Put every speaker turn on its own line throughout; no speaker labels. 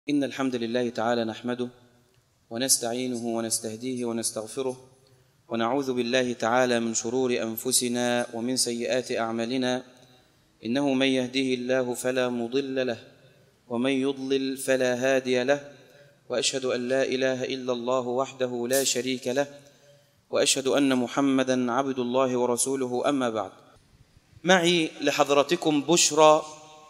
إن الحمد لله تعالى نحمده ونستعينه ونستهديه ونستغفره ونعوذ بالله تعالى من شرور أنفسنا ومن سيئات أعمالنا، إنه من يهده الله فلا مضل له ومن يضلل فلا هادي له، وأشهد أن لا إله إلا الله وحده لا شريك له، وأشهد أن محمدًا عبد الله ورسوله. أما بعد، معي لحضراتكم بشرى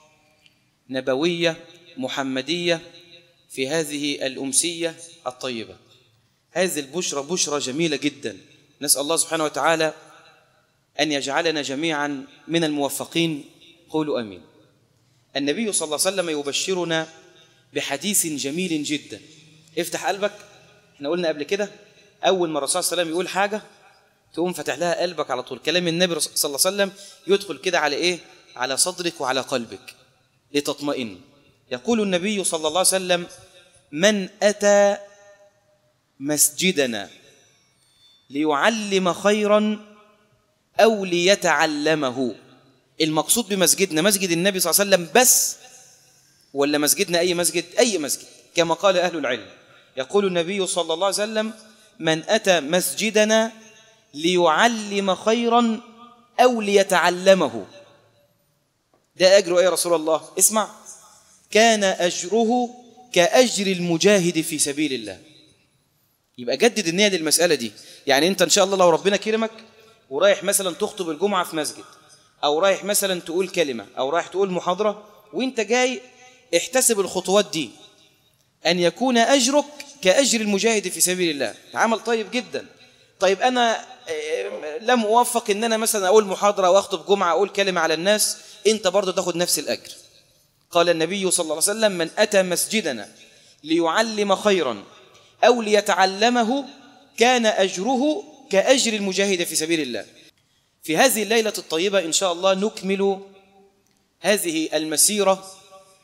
نبوية محمدية في هذه الأمسية الطيبة. هذه البشرى بشرى جميلة جدا، نسأل الله سبحانه وتعالى أن يجعلنا جميعا من الموفقين. قولوا آمين. النبي صلى الله عليه وسلم يبشرنا بحديث جميل جدا. افتح قلبك. احنا قلنا قبل كده أول ما الرسول صلى الله عليه وسلم يقول حاجة تقوم فتح لها قلبك على طول. كلام النبي صلى الله عليه وسلم يدخل كده على إيه؟ على صدرك وعلى قلبك لتطمئن. يقول النبي صلى الله عليه وسلم: من أتى مسجدنا ليعلم خيرا أو ليتعلمه. المقصود بمسجدنا مسجد النبي صلى الله عليه وسلم بس، ولا مسجدنا أي مسجد؟ أي مسجد، كما قال أهل العلم. يقول النبي صلى الله عليه وسلم: من أتى مسجدنا ليعلم خيرا أو ليتعلمه. ده أجره إيه يا رسول الله؟ اسمع: كان أجره كأجر المجاهد في سبيل الله. يبقى جدد النية للمسألة دي. يعني أنت إن شاء الله لو ربنا كرمك ورايح مثلا تخطب الجمعة في مسجد، أو رايح مثلا تقول كلمة، أو رايح تقول محاضرة، وإنت جاي احتسب الخطوات دي أن يكون أجرك كأجر المجاهد في سبيل الله. عمل طيب جدا. طيب أنا لم أوفق إن أنا مثلا أقول محاضرة وأخطب جمعة أقول كلمة على الناس، أنت برضو تاخد نفس الأجر. قال النبي صلى الله عليه وسلم: من أتى مسجدنا ليعلم خيرا أو ليتعلمه كان أجره كأجر المجاهد في سبيل الله. في هذه الليلة الطيبة إن شاء الله نكمل هذه المسيرة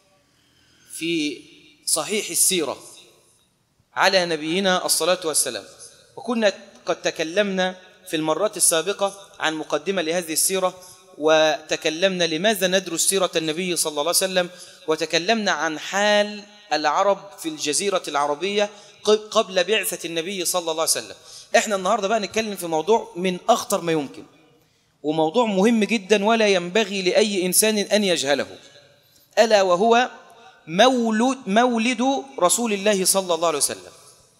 في صحيح السيرة على نبينا الصلاة والسلام. وكنا قد تكلمنا في المرات السابقة عن مقدمة لهذه السيرة، وتكلمنا لماذا ندرس سيرة النبي صلى الله عليه وسلم، وتكلمنا عن حال العرب في الجزيرة العربية قبل بعثة النبي صلى الله عليه وسلم. احنا النهاردة بقى نتكلم في موضوع من أخطر ما يمكن، وموضوع مهم جدا ولا ينبغي لأي إنسان أن يجهله، ألا وهو مولد رسول الله صلى الله عليه وسلم.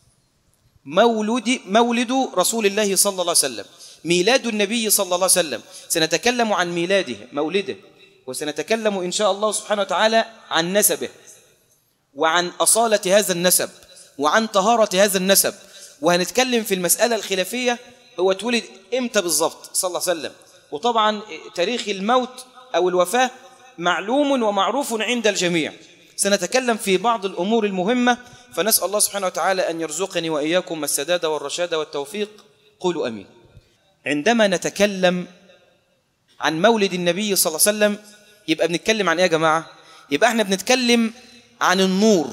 مولد رسول الله صلى الله عليه وسلم، ميلاد النبي صلى الله عليه وسلم. سنتكلم عن ميلاده، مولده، وسنتكلم إن شاء الله سبحانه وتعالى عن نسبه، وعن أصالة هذا النسب، وعن طهارة هذا النسب. وهنتكلم في المسألة الخلافية، هو اتولد إمتى بالضبط صلى الله عليه وسلم. وطبعا تاريخ الموت أو الوفاة معلوم ومعروف عند الجميع. سنتكلم في بعض الأمور المهمة، فنسأل الله سبحانه وتعالى أن يرزقني وإياكم السداد والرشاد والتوفيق. قولوا أمين. عندما نتكلم عن مولد النبي صلى الله عليه وسلم يبقى بنتكلم عن إيه يا جماعة؟ يبقى احنا بنتكلم عن النور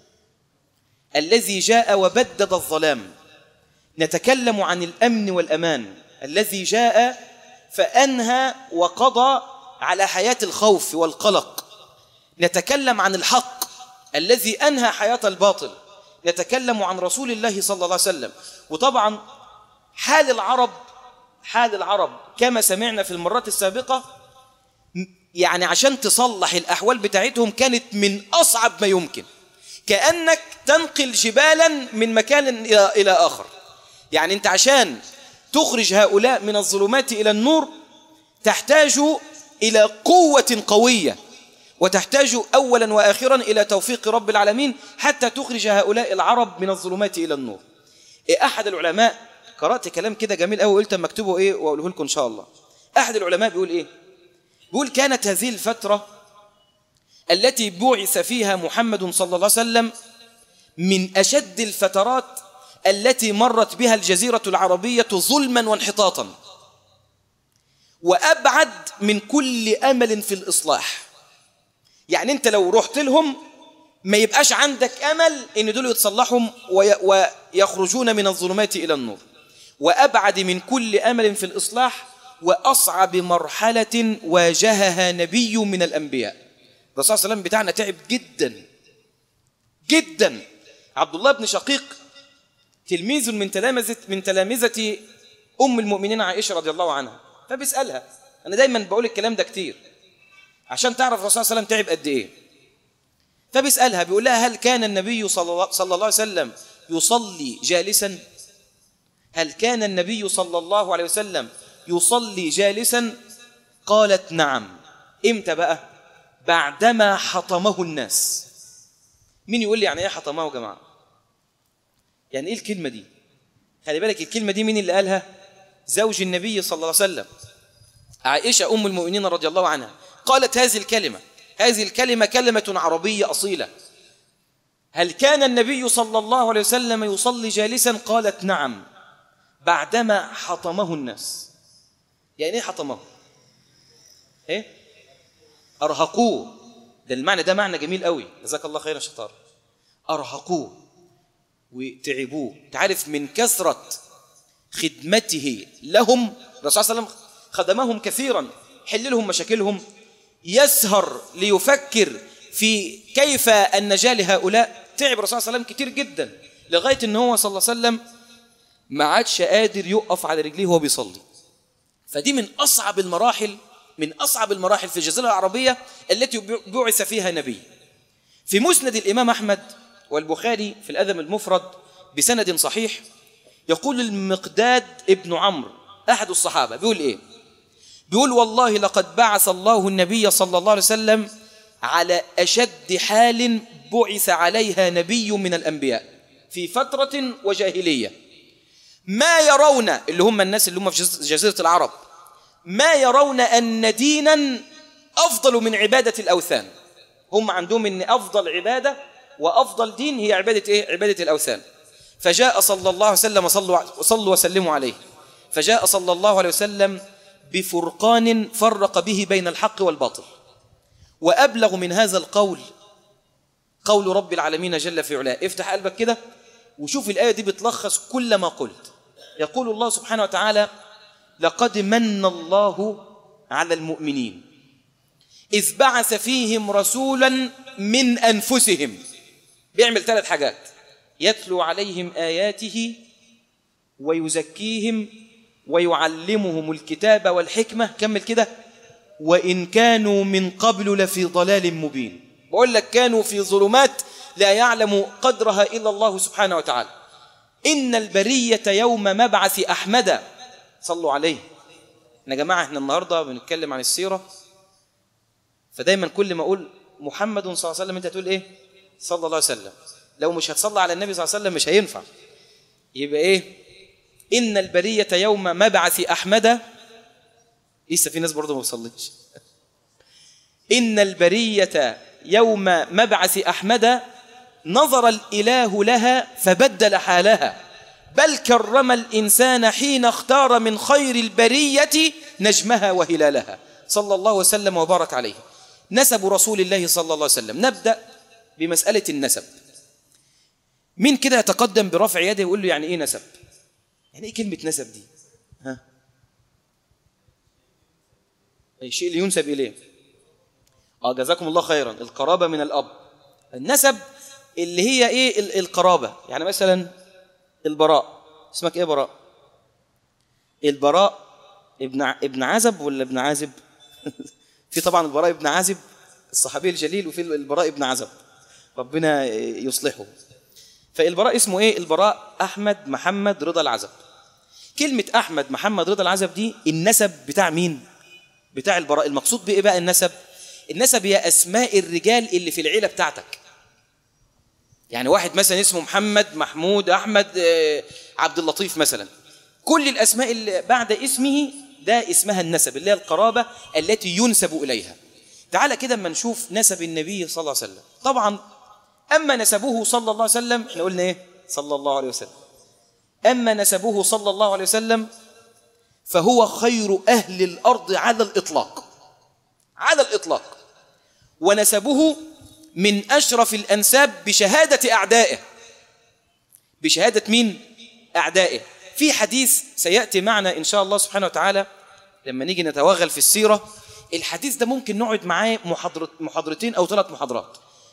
الذي جاء وبدد الظلام. نتكلم عن الأمن والأمان الذي جاء فأنهى وقضى على حياة الخوف والقلق. نتكلم عن الحق الذي أنهى حياة الباطل. نتكلم عن رسول الله صلى الله عليه وسلم. وطبعا حال العرب كما سمعنا في المرات السابقة، يعني عشان تصلح الأحوال بتاعتهم كانت من أصعب ما يمكن، كأنك تنقل جبالا من مكان إلى آخر. يعني أنت عشان تخرج هؤلاء من الظلمات إلى النور تحتاج إلى قوة قوية، وتحتاج أولا وآخرا إلى توفيق رب العالمين حتى تخرج هؤلاء العرب من الظلمات إلى النور. أحد العلماء، قرأت كلام كده جميل قوي، قلت مكتوبه إيه وأقوله لكم إن شاء الله. أحد العلماء بيقول إيه؟ بيقول: كانت هذه الفترة التي بعث فيها محمد صلى الله عليه وسلم من أشد الفترات التي مرت بها الجزيرة العربية ظلما وانحطاطا، وأبعد من كل أمل في الإصلاح. يعني أنت لو رحت لهم ما يبقاش عندك أمل إن دول يتصلحوا ويخرجون من الظلمات إلى النور. وأبعد من كل أمل في الإصلاح، وأصعب مرحلة واجهها نبي من الأنبياء. الرسول صلى الله عليه وسلم بتاعنا تعب جدا جدا. عبد الله بن شقيق تلميذ من تلامذة أم المؤمنين عائشة رضي الله عنها، فبيسألها، أنا دايما بقول الكلام ده كتير عشان تعرف الرسول صلى الله عليه وسلم تعب قد إيه. فبيسألها بيقول لها هل كان النبي صلى الله عليه وسلم يصلي جالسا؟ هل كان النبي صلى الله عليه وسلم يصلي جالسا؟ قالت نعم. إمتى بقى؟ بعدما حطمه الناس. مين يقول لي يعني إيه حطمه يا جماعة؟ يعني إيه الكلمة دي؟ خلي بالك الكلمة دي مين اللي قالها؟ زوج النبي صلى الله عليه وسلم عائشة أم المؤمنين رضي الله عنها قالت هذه الكلمة كلمة عربية أصيلة. هل كان النبي صلى الله عليه وسلم يصلي جالسا؟ قالت نعم بعدما حطمه الناس. يعني إيه حطمه؟ إيه؟ أرهقوه. ده المعنى ده معنى جميل قوي، جزاك الله خيرا شطار. أرهقوه وتعبوه. تعرف من كثرة خدمته لهم الرسول صلى الله عليه وسلم خدمهم كثيرا، حل لهم مشاكلهم، يسهر ليفكر في كيف النجاة لهؤلاء. تعب الرسول صلى الله عليه وسلم كتير جدا لغاية ان هو صلى الله عليه وسلم ما عادش قادر يقف على رجليه وهو بيصلي. فدي من أصعب المراحل في الجزيرة العربية التي بعث فيها نبي. في مسند الإمام أحمد والبخاري في الأدب المفرد بسند صحيح يقول المقداد ابن عمرو أحد الصحابة بيقول إيه؟ بيقول والله لقد بعث الله النبي صلى الله عليه وسلم على أشد حال بعث عليها نبي من الأنبياء في فترة وجاهلية، ما يرون اللي هم الناس اللي هم في جزيرة العرب ما يرون أن دينا أفضل من عبادة الأوثان. هم عندهم أن أفضل عبادة وأفضل دين هي عبادة إيه؟ عبادة الأوثان. فجاء صلى الله عليه وسلم صلوا وسلموا عليه، فجاء صلى الله عليه وسلم بفرقان فرق به بين الحق والباطل. وأبلغ من هذا القول قول رب العالمين جل في علاه. افتح قلبك كده وشوف الآية دي بتلخص كل ما قلت. يقول الله سبحانه وتعالى لقد من الله على المؤمنين إذ بعث فيهم رسولا من أنفسهم. بيعمل 3 حاجات: يتلو عليهم آياته ويزكيهم ويعلمهم الكتاب والحكمة. كمل كده: وإن كانوا من قبل لفي ضلال مبين. بقول لك كانوا في ظلمات لا يعلم قدرها إلا الله سبحانه وتعالى. إن البرية يوم مبعث أحمد. صلوا عليه. يا جماعة احنا النهاردة بنتكلم عن السيرة، فدايما كل ما أقول محمد صلى الله عليه وسلم أنت تقول إيه؟ صلى الله عليه وسلم. لو مش هتصلى على النبي صلى الله عليه وسلم مش هينفع. يبقى إيه؟ إن البرية يوم مبعث أحمد. لسه في ناس برضه ما بتصليش. إن البرية يوم مبعث أحمد نظر الإله لها فبدل حالها، بل كرم الإنسان حين اختار من خير البرية نجمها وهلالها. صلى الله وسلم وبارك عليه. نسب رسول الله صلى الله عليه وسلم. نبدأ بمسألة النسب. مين كده يتقدم برفع يده ويقول له يعني إيه نسب؟ يعني إيه كلمة نسب دي؟ ها؟ أي شيء اللي ينسب إليه. جزاكم الله خيرا. القرابة من الأب. النسب اللي هي إيه؟ القرابة. يعني مثلا البراء. اسمك إيه براء؟ البراء ابن عازب ولا ابن عازب؟ في طبعا البراء ابن عازب الصحابي الجليل، وفي البراء ابن عازب ربنا يصلحه. فالبراء اسمه إيه؟ البراء أحمد محمد رضا العزب. كلمة أحمد محمد رضا العزب دي النسب بتاع مين؟ بتاع البراء. المقصود بإيه بقى النسب؟ النسب هي أسماء الرجال اللي في العيلة بتاعتك. يعني واحد مثلا اسمه محمد محمود أحمد عبد اللطيف مثلا، كل الأسماء اللي بعد اسمه ده اسمها النسب، اللي هي القرابة التي ينسب إليها. تعال كده اما نشوف نسب النبي صلى الله عليه وسلم. طبعا أما نسبه صلى الله عليه وسلم احنا قلنا إيه؟ صلى الله عليه وسلم. أما نسبه صلى الله عليه وسلم فهو خير أهل الأرض على الإطلاق. على الإطلاق. ونسبه من أشرف الأنساب بشهادة أعدائه. بشهادة مين؟ أعدائه. في حديث سيأتي معنا إن شاء الله سبحانه وتعالى لما نيجي نتوغل في السيرة. الحديث ده ممكن نقعد معاه محاضرتين أو 3 محاضرات.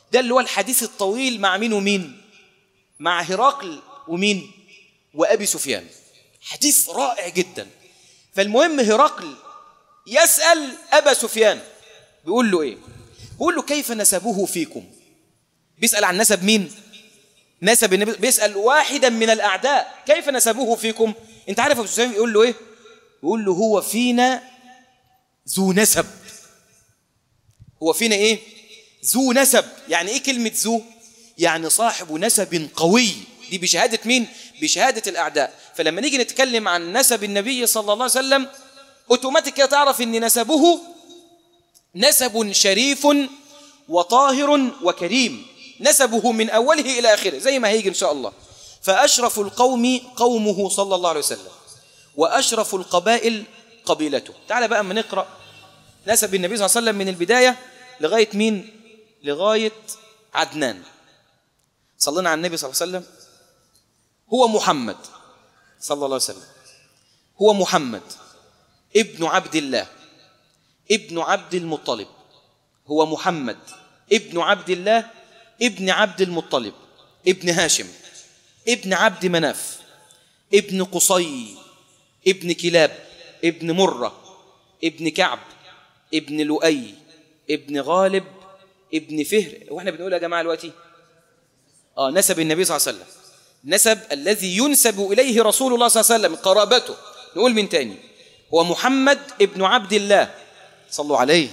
ده اللي هو الحديث الطويل مع مين ومين؟ مع هرقل ومين؟ وأبي سفيان. حديث رائع جدا. فالمهم هرقل يسأل أبا سفيان بيقول له إيه؟ بيقول له كيف نسبه فيكم؟ بيسأل عن نسب مين؟ نسب النبي. بيسأل واحدا من الأعداء كيف نسبه فيكم؟ أنت عارف أبو سفيان يقول له إيه؟ يقول له هو فينا ذو نسب. هو فينا إيه؟ ذو نسب. يعني إيه كلمة ذو؟ يعني صاحب نسب قوي. دي بشهادة مين؟ بشهادة الأعداء. فلما نيجي نتكلم عن نسب النبي صلى الله عليه وسلم أوتوماتيك تعرف أن نسبه نسب شريف وطاهر وكريم، نسبه من أوله إلى آخره زي ما هيجي إن شاء الله. فأشرف القوم قومه صلى الله عليه وسلم، وأشرف القبائل قبيلته. تعال بقى أما نقرأ نسب النبي صلى الله عليه وسلم من البداية لغاية مين؟ لغاية عدنان. صلينا على النبي صلى الله عليه وسلم. هو محمد صلى الله عليه وسلم، هو محمد ابن عبد الله ابن عبد المطلب. هو محمد ابن عبد الله ابن عبد المطلب ابن هاشم ابن عبد مناف ابن قصي ابن كلاب ابن مرة ابن كعب ابن لؤي ابن غالب ابن فهر. واحنا بنقول يا جماعة دلوقتي نسب النبي صلى الله عليه وسلم، نسب الذي ينسب إليه رسول الله صلى الله عليه وسلم، قرابته. نقول من تاني، هو محمد ابن عبد الله، صلوا عليه،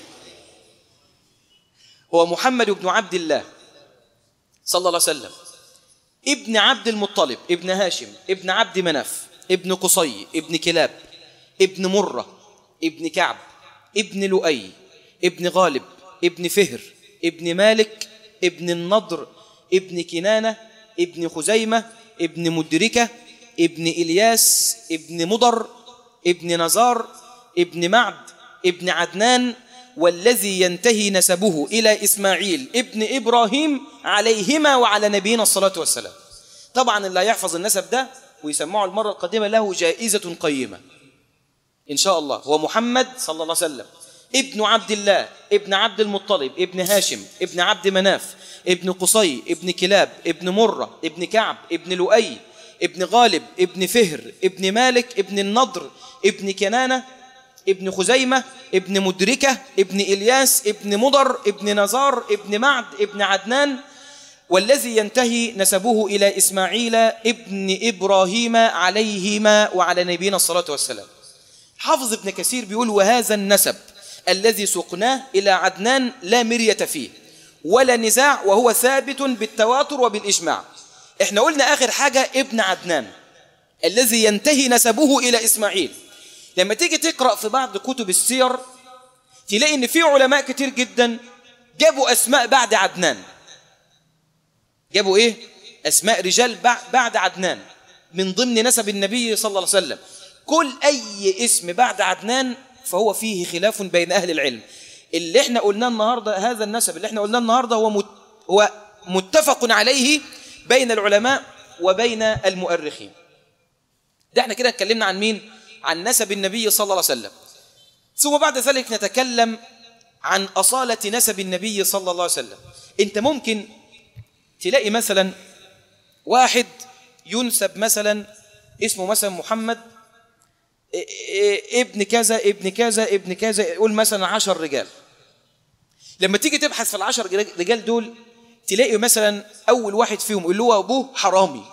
هو محمد ابن عبد الله صلى الله عليه وسلم ابن عبد المطلب ابن هاشم ابن عبد مناف ابن قصي ابن كلاب ابن مرة ابن كعب ابن لؤي ابن غالب ابن فهر ابن مالك ابن النضر ابن كنانة ابن خزيمة ابن مدركة ابن إلياس ابن مضر ابن نزار ابن معد ابن عدنان، والذي ينتهي نسبه إلى إسماعيل ابن إبراهيم عليهما وعلى نبينا الصلاة والسلام. طبعا اللي يحفظ النسب ده ويسمعه المرة القادمة له جائزة قيمة إن شاء الله. هو محمد صلى الله عليه وسلم ابن عبد الله ابن عبد المطلب ابن هاشم ابن عبد مناف ابن قصي ابن كلاب ابن مرة ابن كعب ابن لؤي ابن غالب ابن فهر ابن مالك ابن النضر ابن كنانة ابن خزيمة ابن مدركة ابن إلياس ابن مضر ابن نزار ابن معد ابن عدنان، والذي ينتهي نسبه إلى إسماعيل ابن إبراهيم عليهما وعلى نبينا الصلاة والسلام. حافظ ابن كثير بيقول وهذا النسب الذي سقناه إلى عدنان لا مرية فيه ولا نزاع، وهو ثابت بالتواتر وبالإجماع. احنا قلنا آخر حاجة ابن عدنان الذي ينتهي نسبه إلى إسماعيل. لما تيجي تقرأ في بعض كتب السير تلاقي إن في علماء كتير جدا جابوا أسماء بعد عدنان. جابوا إيه؟ أسماء رجال بعد عدنان من ضمن نسب النبي صلى الله عليه وسلم. كل أي اسم بعد عدنان فهو فيه خلاف بين أهل العلم. اللي احنا قلناه النهاردة، هذا النسب اللي احنا قلناه النهاردة هو متفق عليه بين العلماء وبين المؤرخين. ده احنا كده اتكلمنا عن مين؟ عن نسب النبي صلى الله عليه وسلم. ثم بعد ذلك نتكلم عن أصالة نسب النبي صلى الله عليه وسلم. انت ممكن تلاقي مثلا واحد ينسب مثلا اسمه مثلا محمد ابن كذا ابن كذا ابن كذا، يقول مثلا 10 رجال. لما تيجي تبحث في ال10 رجال دول تلاقي مثلا أول واحد فيهم اللي هو أبوه حرامي،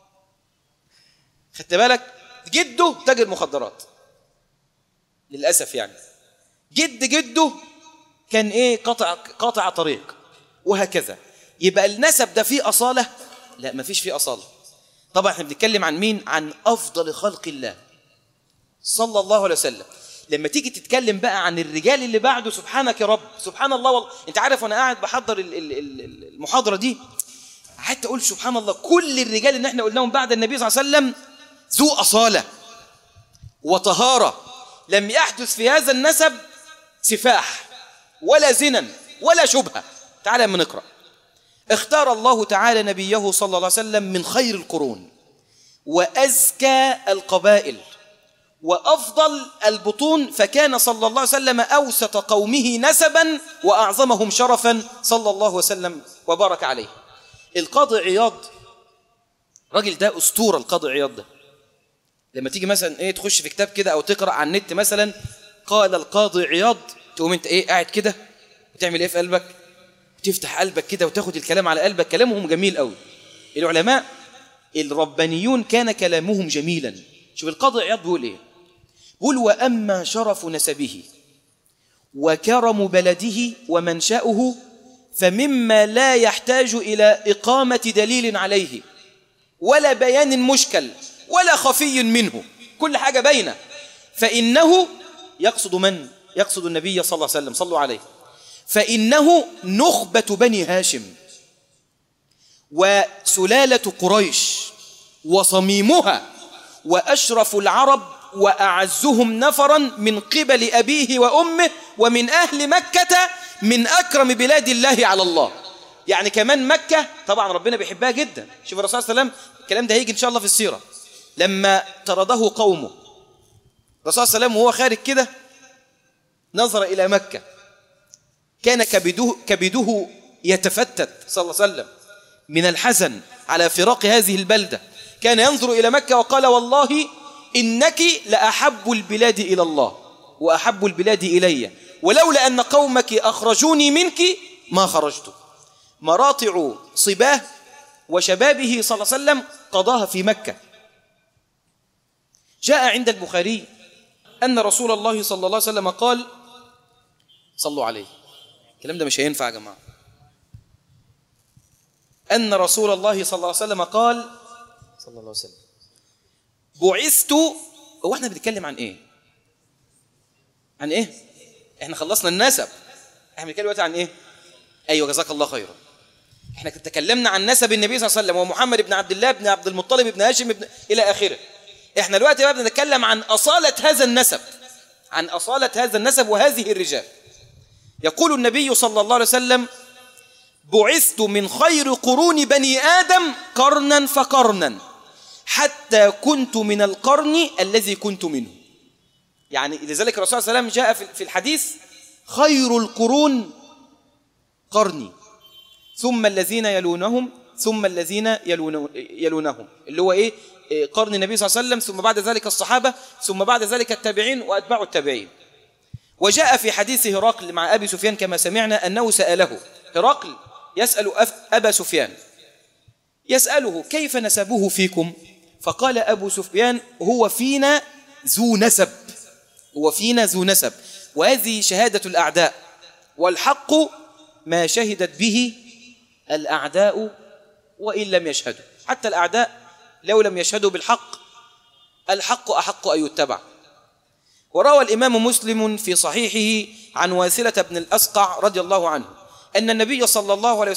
خدت بالك؟ جده تاجر مخدرات للأسف، يعني جده كان إيه؟ قاطع طريق، وهكذا. يبقى النسب ده فيه أصالة؟ لا، ما فيش فيه أصالة. طبعا احنا بنتكلم عن مين؟ عن أفضل خلق الله صلى الله عليه وسلم. لما تيجي تتكلم بقى عن الرجال اللي بعده، سبحانك يا رب، سبحان الله. والله انت عارف وانا قاعد بحضر المحاضرة دي قعدت اقول سبحان الله، كل الرجال اللي احنا قلناهم بعد النبي صلى الله عليه وسلم ذو أصالة وطهارة، لم يحدث في هذا النسب سفاح ولا زنا ولا شبهة. تعالى من نقرأ. اختار الله تعالى نبيه صلى الله عليه وسلم من خير القرون وأزكى القبائل وأفضل البطون، فكان صلى الله عليه وسلم أوسط قومه نسبا وأعظمهم شرفا صلى الله وسلم وبارك عليه. القاضي عياض، راجل ده أسطورة. القاضي عياض ده لما تيجي مثلا تخش في كتاب كده أو تقرأ على النت مثلا قال القاضي عياض، تقوم انت قاعد كده وتعمل في قلبك، تفتح قلبك كده وتاخد الكلام على قلبك. كلامهم جميل قوي. العلماء الربانيون كان كلامهم جميلا. شوف القاضي عياض بيقول ايه، بيقول وأما شرف نسبه وكرم بلده ومنشأه فمما لا يحتاج إلى إقامة دليل عليه ولا بيان مشكل ولا خفي منه، كل حاجة باينة. فإنه يقصد من؟ يقصد النبي صلى الله عليه وسلم، صلوا عليه. فإنه نخبة بني هاشم وسلالة قريش وصميمها وأشرف العرب وأعزهم نفرا من قبل أبيه وأمه ومن أهل مكة من أكرم بلاد الله على الله. يعني كمان مكة طبعا ربنا بيحبها جدا. شوف الرسول صلى الله عليه وسلم، الكلام ده هيجي إن شاء الله في السيرة، لما طرده قومه الرسول صلى الله عليه وسلم وهو خارج كده نظر إلى مكة، كان كبده يتفتت صلى الله عليه وسلم من الحزن على فراق هذه البلدة. كان ينظر إلى مكة وقال والله إنك لأحب البلاد إلى الله وأحب البلاد إلي، ولولا أن قومك أخرجوني منك ما خرجت. مراطع صباه وشبابه صلى الله عليه وسلم قضاها في مكة. جاء عند البخاري أن رسول الله صلى الله عليه وسلم قال، صلوا عليه، الكلام ده مش هينفع يا جماعة، أن رسول الله صلى الله عليه وسلم قال صلى الله عليه وسلم بعثت. هو احنا بنتكلم عن ايه؟ عن ايه؟ احنا خلصنا النسب، احنا بنتكلم دلوقتي عن ايه؟ ايوه جزاك الله خيرا. احنا تكلمنا عن نسب النبي صلى الله عليه وسلم ومحمد بن عبد الله بن عبد المطلب بن هاشم الى اخره. احنا دلوقتي بقى بنتكلم عن أصالة هذا النسب، عن أصالة هذا النسب وهذه الرجال. يقول النبي صلى الله عليه وسلم بعثت من خير قرون بني آدم قرنا فقرنا حتى كنت من القرن الذي كنت منه. يعني لذلك الرسول صلى الله عليه وسلم جاء في الحديث خير القرون قرني ثم الذين يلونهم ثم الذين يلونهم، اللي هو ايه؟ قرن النبي صلى الله عليه وسلم، ثم بعد ذلك الصحابة، ثم بعد ذلك التابعين وأتباع التابعين. وجاء في حديث هرقل مع أبي سفيان كما سمعنا أنه سأله، هرقل يسأل أبا سفيان، يسأله كيف نسبه فيكم؟ فقال أبو سفيان هو فينا ذو نسب، هو فينا ذو نسب. وهذه شهادة الأعداء، والحق ما شهدت به الأعداء وإن لم يشهدوا. حتى الأعداء لو لم يشهدوا بالحق، الحق أحق أن يتبع. وروى الإمام مسلم في صحيحه عن واثلة بن الأسقع رضي الله عنه أن النبي صلى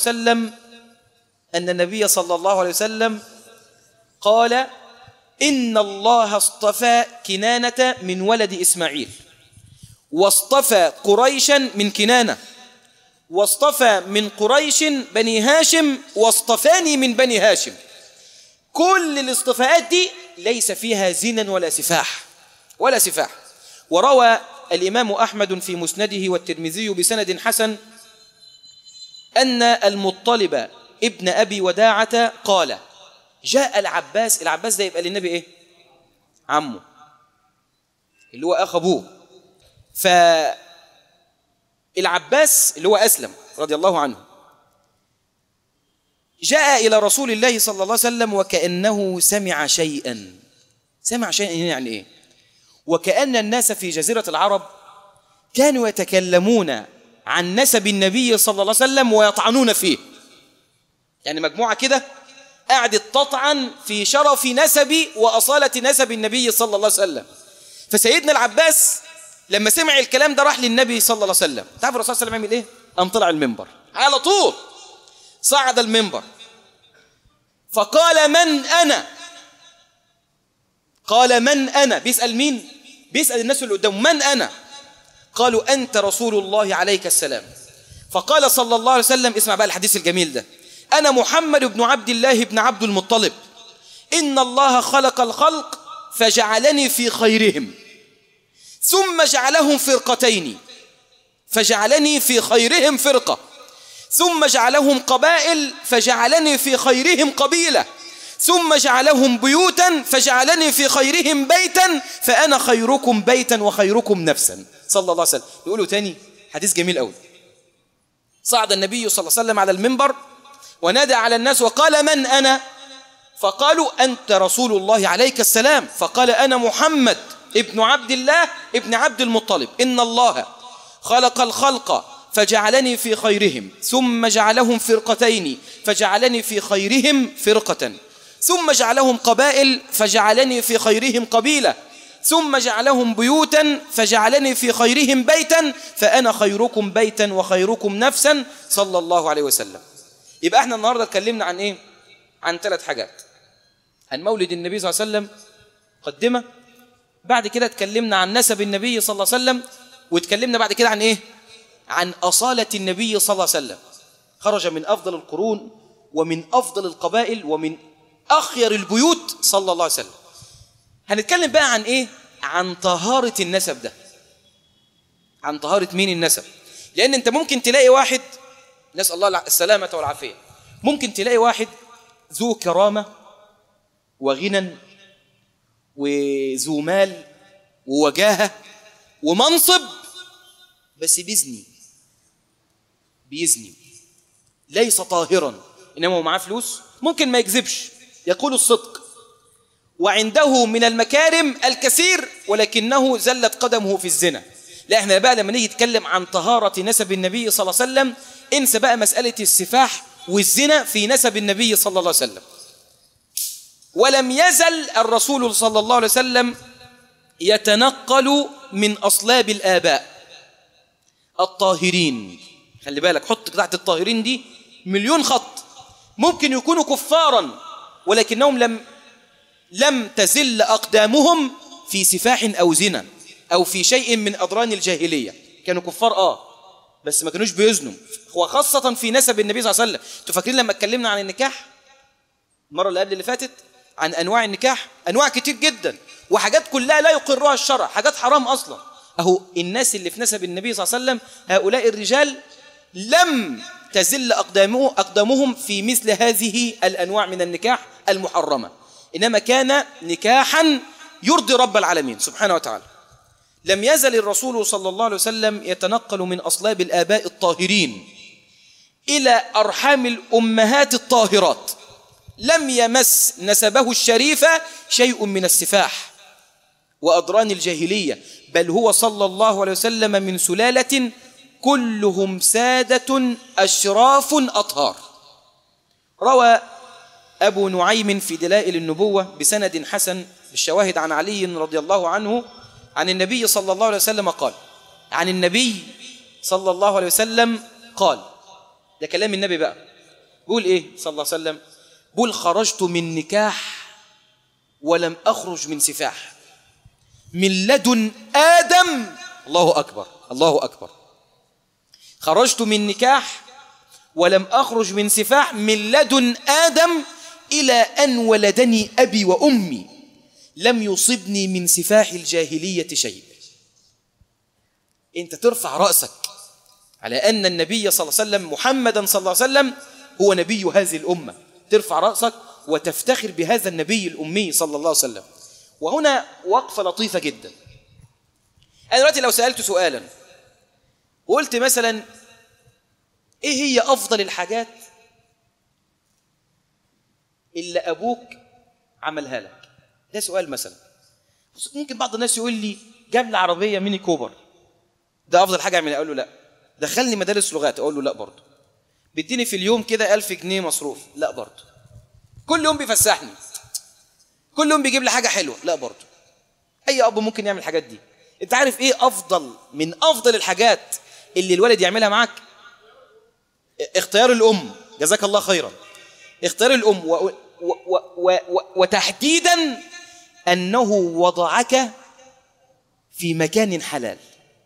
الله عليه وسلم قال إن الله اصطفى كنانة من ولد إسماعيل، واصطفى قريشا من كنانة، واصطفى من قريش بني هاشم، واصطفاني من بني هاشم. كل الاصطفاءات دي ليس فيها زنا ولا سفاح ولا سفاح. وروى الإمام أحمد في مسنده والترمذي بسند حسن أن المطلب ابن أبي وداعة قال جاء العباس ده يبقى للنبي إيه؟ عمه، اللي هو أخ أبوه. فالعباس اللي هو أسلم رضي الله عنه جاء إلى رسول الله صلى الله عليه وسلم وكأنه سمع شيئا. سمع شيئا يعني إيه؟ وكأن الناس في جزيرة العرب كانوا يتكلمون عن نسب النبي صلى الله عليه وسلم ويطعنون فيه. يعني مجموعة كده قاعدة تطعن في شرف نسب وأصالة نسب النبي صلى الله عليه وسلم. فسيدنا العباس لما سمع الكلام ده راح للنبي صلى الله عليه وسلم. تعرف الرسول صلى الله عليه وسلم يعمل إيه؟ قام طلع المنبر على طول، صعد المنبر فقال من أنا؟ قال من أنا؟ بيسأل مين؟ بيسأل الناس اللي قدامه من أنا؟ قالوا أنت رسول الله عليك السلام. فقال صلى الله عليه وسلم، اسمع بقى الحديث الجميل ده، أنا محمد بن عبد الله بن عبد المطلب، إن الله خلق الخلق فجعلني في خيرهم، ثم جعلهم فرقتين فجعلني في خيرهم فرقة، ثم جعلهم قبائل فجعلني في خيرهم قبيلة، ثم جعلهم بيوتا فجعلني في خيرهم بيتا، فأنا خيركم بيتا وخيركم نفسا. صلى الله عليه وسلم. يقولوا تاني حديث جميل قوي. صعد النبي صلى الله عليه وسلم على المنبر ونادى على الناس وقال: من أنا؟ فقالوا: أنت رسول الله عليك السلام. فقال: أنا محمد ابن عبد الله ابن عبد المطلب. إن الله خلق الخلق فجعلني في خيرهم، ثم جعلهم فرقتين فجعلني في خيرهم فرقة، ثم جعلهم قبائل فجعلني في خيرهم قبيلة، ثم جعلهم بيوتا فجعلني في خيرهم بيتا، فأنا خيركم بيتا وخيركم نفسا. صلى الله عليه وسلم. يبقى احنا النهاردة اتكلمنا عن ايه؟ عن 3 حاجات. عن مولد النبي صلى الله عليه وسلم مقدمة، بعد كده اتكلمنا عن نسب النبي صلى الله عليه وسلم، واتكلمنا بعد كده عن ايه؟ عن أصالة النبي صلى الله عليه وسلم. خرج من أفضل القرون ومن أفضل القبائل ومن أخير البيوت صلى الله عليه وسلم. هنتكلم بقى عن ايه؟ عن طهارة النسب ده. عن طهارة مين النسب؟ لأن انت ممكن تلاقي واحد، نسأل الله السلامة والعافية، ممكن تلاقي واحد ذو كرامة وغنى وذو مال ووجاهة ومنصب، بس بيزني ليس طاهرا، إنما هو معاه فلوس، ممكن ما يكذبش، يقول الصدق، وعنده من المكارم الكثير، ولكنه زلت قدمه في الزنا. لا، احنا بقى لما نيجي نتكلم عن طهارة نسب النبي صلى الله عليه وسلم، انسى بقى مسألة السفاح والزنا في نسب النبي صلى الله عليه وسلم. ولم يزل الرسول صلى الله عليه وسلم يتنقل من أصلاب الآباء الطاهرين. خلي بالك، حط تحت الطاهرين دي مليون خط. ممكن يكونوا كفارا، ولكنهم لم تزل أقدامهم في سفاح أو زنا أو في شيء من أضران الجاهلية. كانوا كفار بس ما كانوش بيزنوا، وخاصة في نسب النبي صلى الله عليه وسلم. انتوا فاكرين لما اتكلمنا عن النكاح المرة اللي قبل اللي فاتت، عن أنواع النكاح؟ أنواع كتير جدا، وحاجات كلها لا يقرها الشرع، حاجات حرام أصلا. أهو الناس اللي في نسب النبي صلى الله عليه وسلم، هؤلاء الرجال لم تزل أقدامهم في مثل هذه الأنواع من النكاح المحرمة، إنما كان نكاحا يرضي رب العالمين سبحانه وتعالى. لم يزل الرسول صلى الله عليه وسلم يتنقل من أصلاب الآباء الطاهرين إلى أرحام الأمهات الطاهرات، لم يمس نسبه الشريفة شيء من السفاح وأضران الجاهلية، بل هو صلى الله عليه وسلم من سلالة كلهم سادة أشراف أطهار. روى أبو نعيم في دلائل النبوة بسند حسن بالشواهد عن علي رضي الله عنه عن النبي صلى الله عليه وسلم قال، عن النبي صلى الله عليه وسلم قال، ده كلام النبي بقى، بقول إيه صلى الله عليه وسلم؟ بقول: خرجت من نكاح ولم أخرج من سفاح، من لدن آدم. الله أكبر، الله أكبر. خرجت من نكاح ولم أخرج من سفاح، من لدن آدم إلى أن ولدني أبي وأمي، لم يصبني من سفاح الجاهلية شيء. أنت ترفع رأسك على أن النبي صلى الله عليه وسلم، محمدا صلى الله عليه وسلم، هو نبي هذه الأمة. ترفع رأسك وتفتخر بهذا النبي الأمي صلى الله عليه وسلم. وهنا وقفة لطيفة جدا. أنا دلوقتي لو سألت سؤالا وقلت مثلا: إيه هي أفضل الحاجات اللي أبوك عملها لك؟ ده سؤال مثلا. ممكن بعض الناس يقول لي: جاب لي عربية ميني كوبر، ده أفضل حاجة أعملها. أقول له لا. دخلني مدارس لغات، أقول له لا برضه. بيديني في اليوم كده 1000 جنيه مصروف، لا برضه. كل يوم بيفسحني، كل يوم بيجيب لي حاجة حلوة، لا برضه. أي أب ممكن يعمل الحاجات دي. أنت عارف إيه أفضل من أفضل الحاجات اللي الولد يعملها معك؟ اختيار الأم. جزاك الله خيرا. اختيار الأم، وتحديدا أنه وضعك في مكان حلال.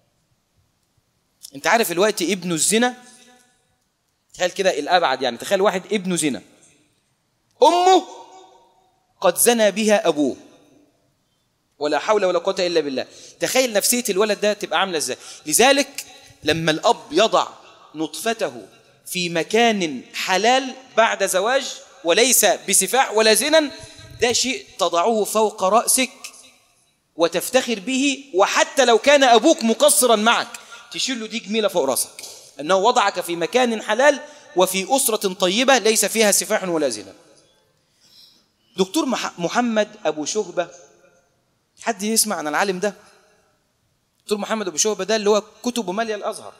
أنت عارف الوقت ابن الزنا، تخيل كده الأبعد، يعني تخيل واحد ابن زنا، أمه قد زنى بها أبوه، ولا حول ولا قوة إلا بالله. تخيل نفسية الولد ده تبقى عاملة إزاي. لذلك لما الأب يضع نطفته في مكان حلال بعد زواج وليس بسفاح ولا زنا، ده شيء تضعه فوق رأسك وتفتخر به، وحتى لو كان أبوك مقصرا معك تشيل له دي جميلة فوق رأسك، أنه وضعك في مكان حلال وفي أسرة طيبة ليس فيها سفاح ولا زنا. دكتور محمد أبو شهبة، حد يسمع عن العالم ده؟ دكتور محمد أبو شهبة ده اللي هو كتب مالية الأزهر.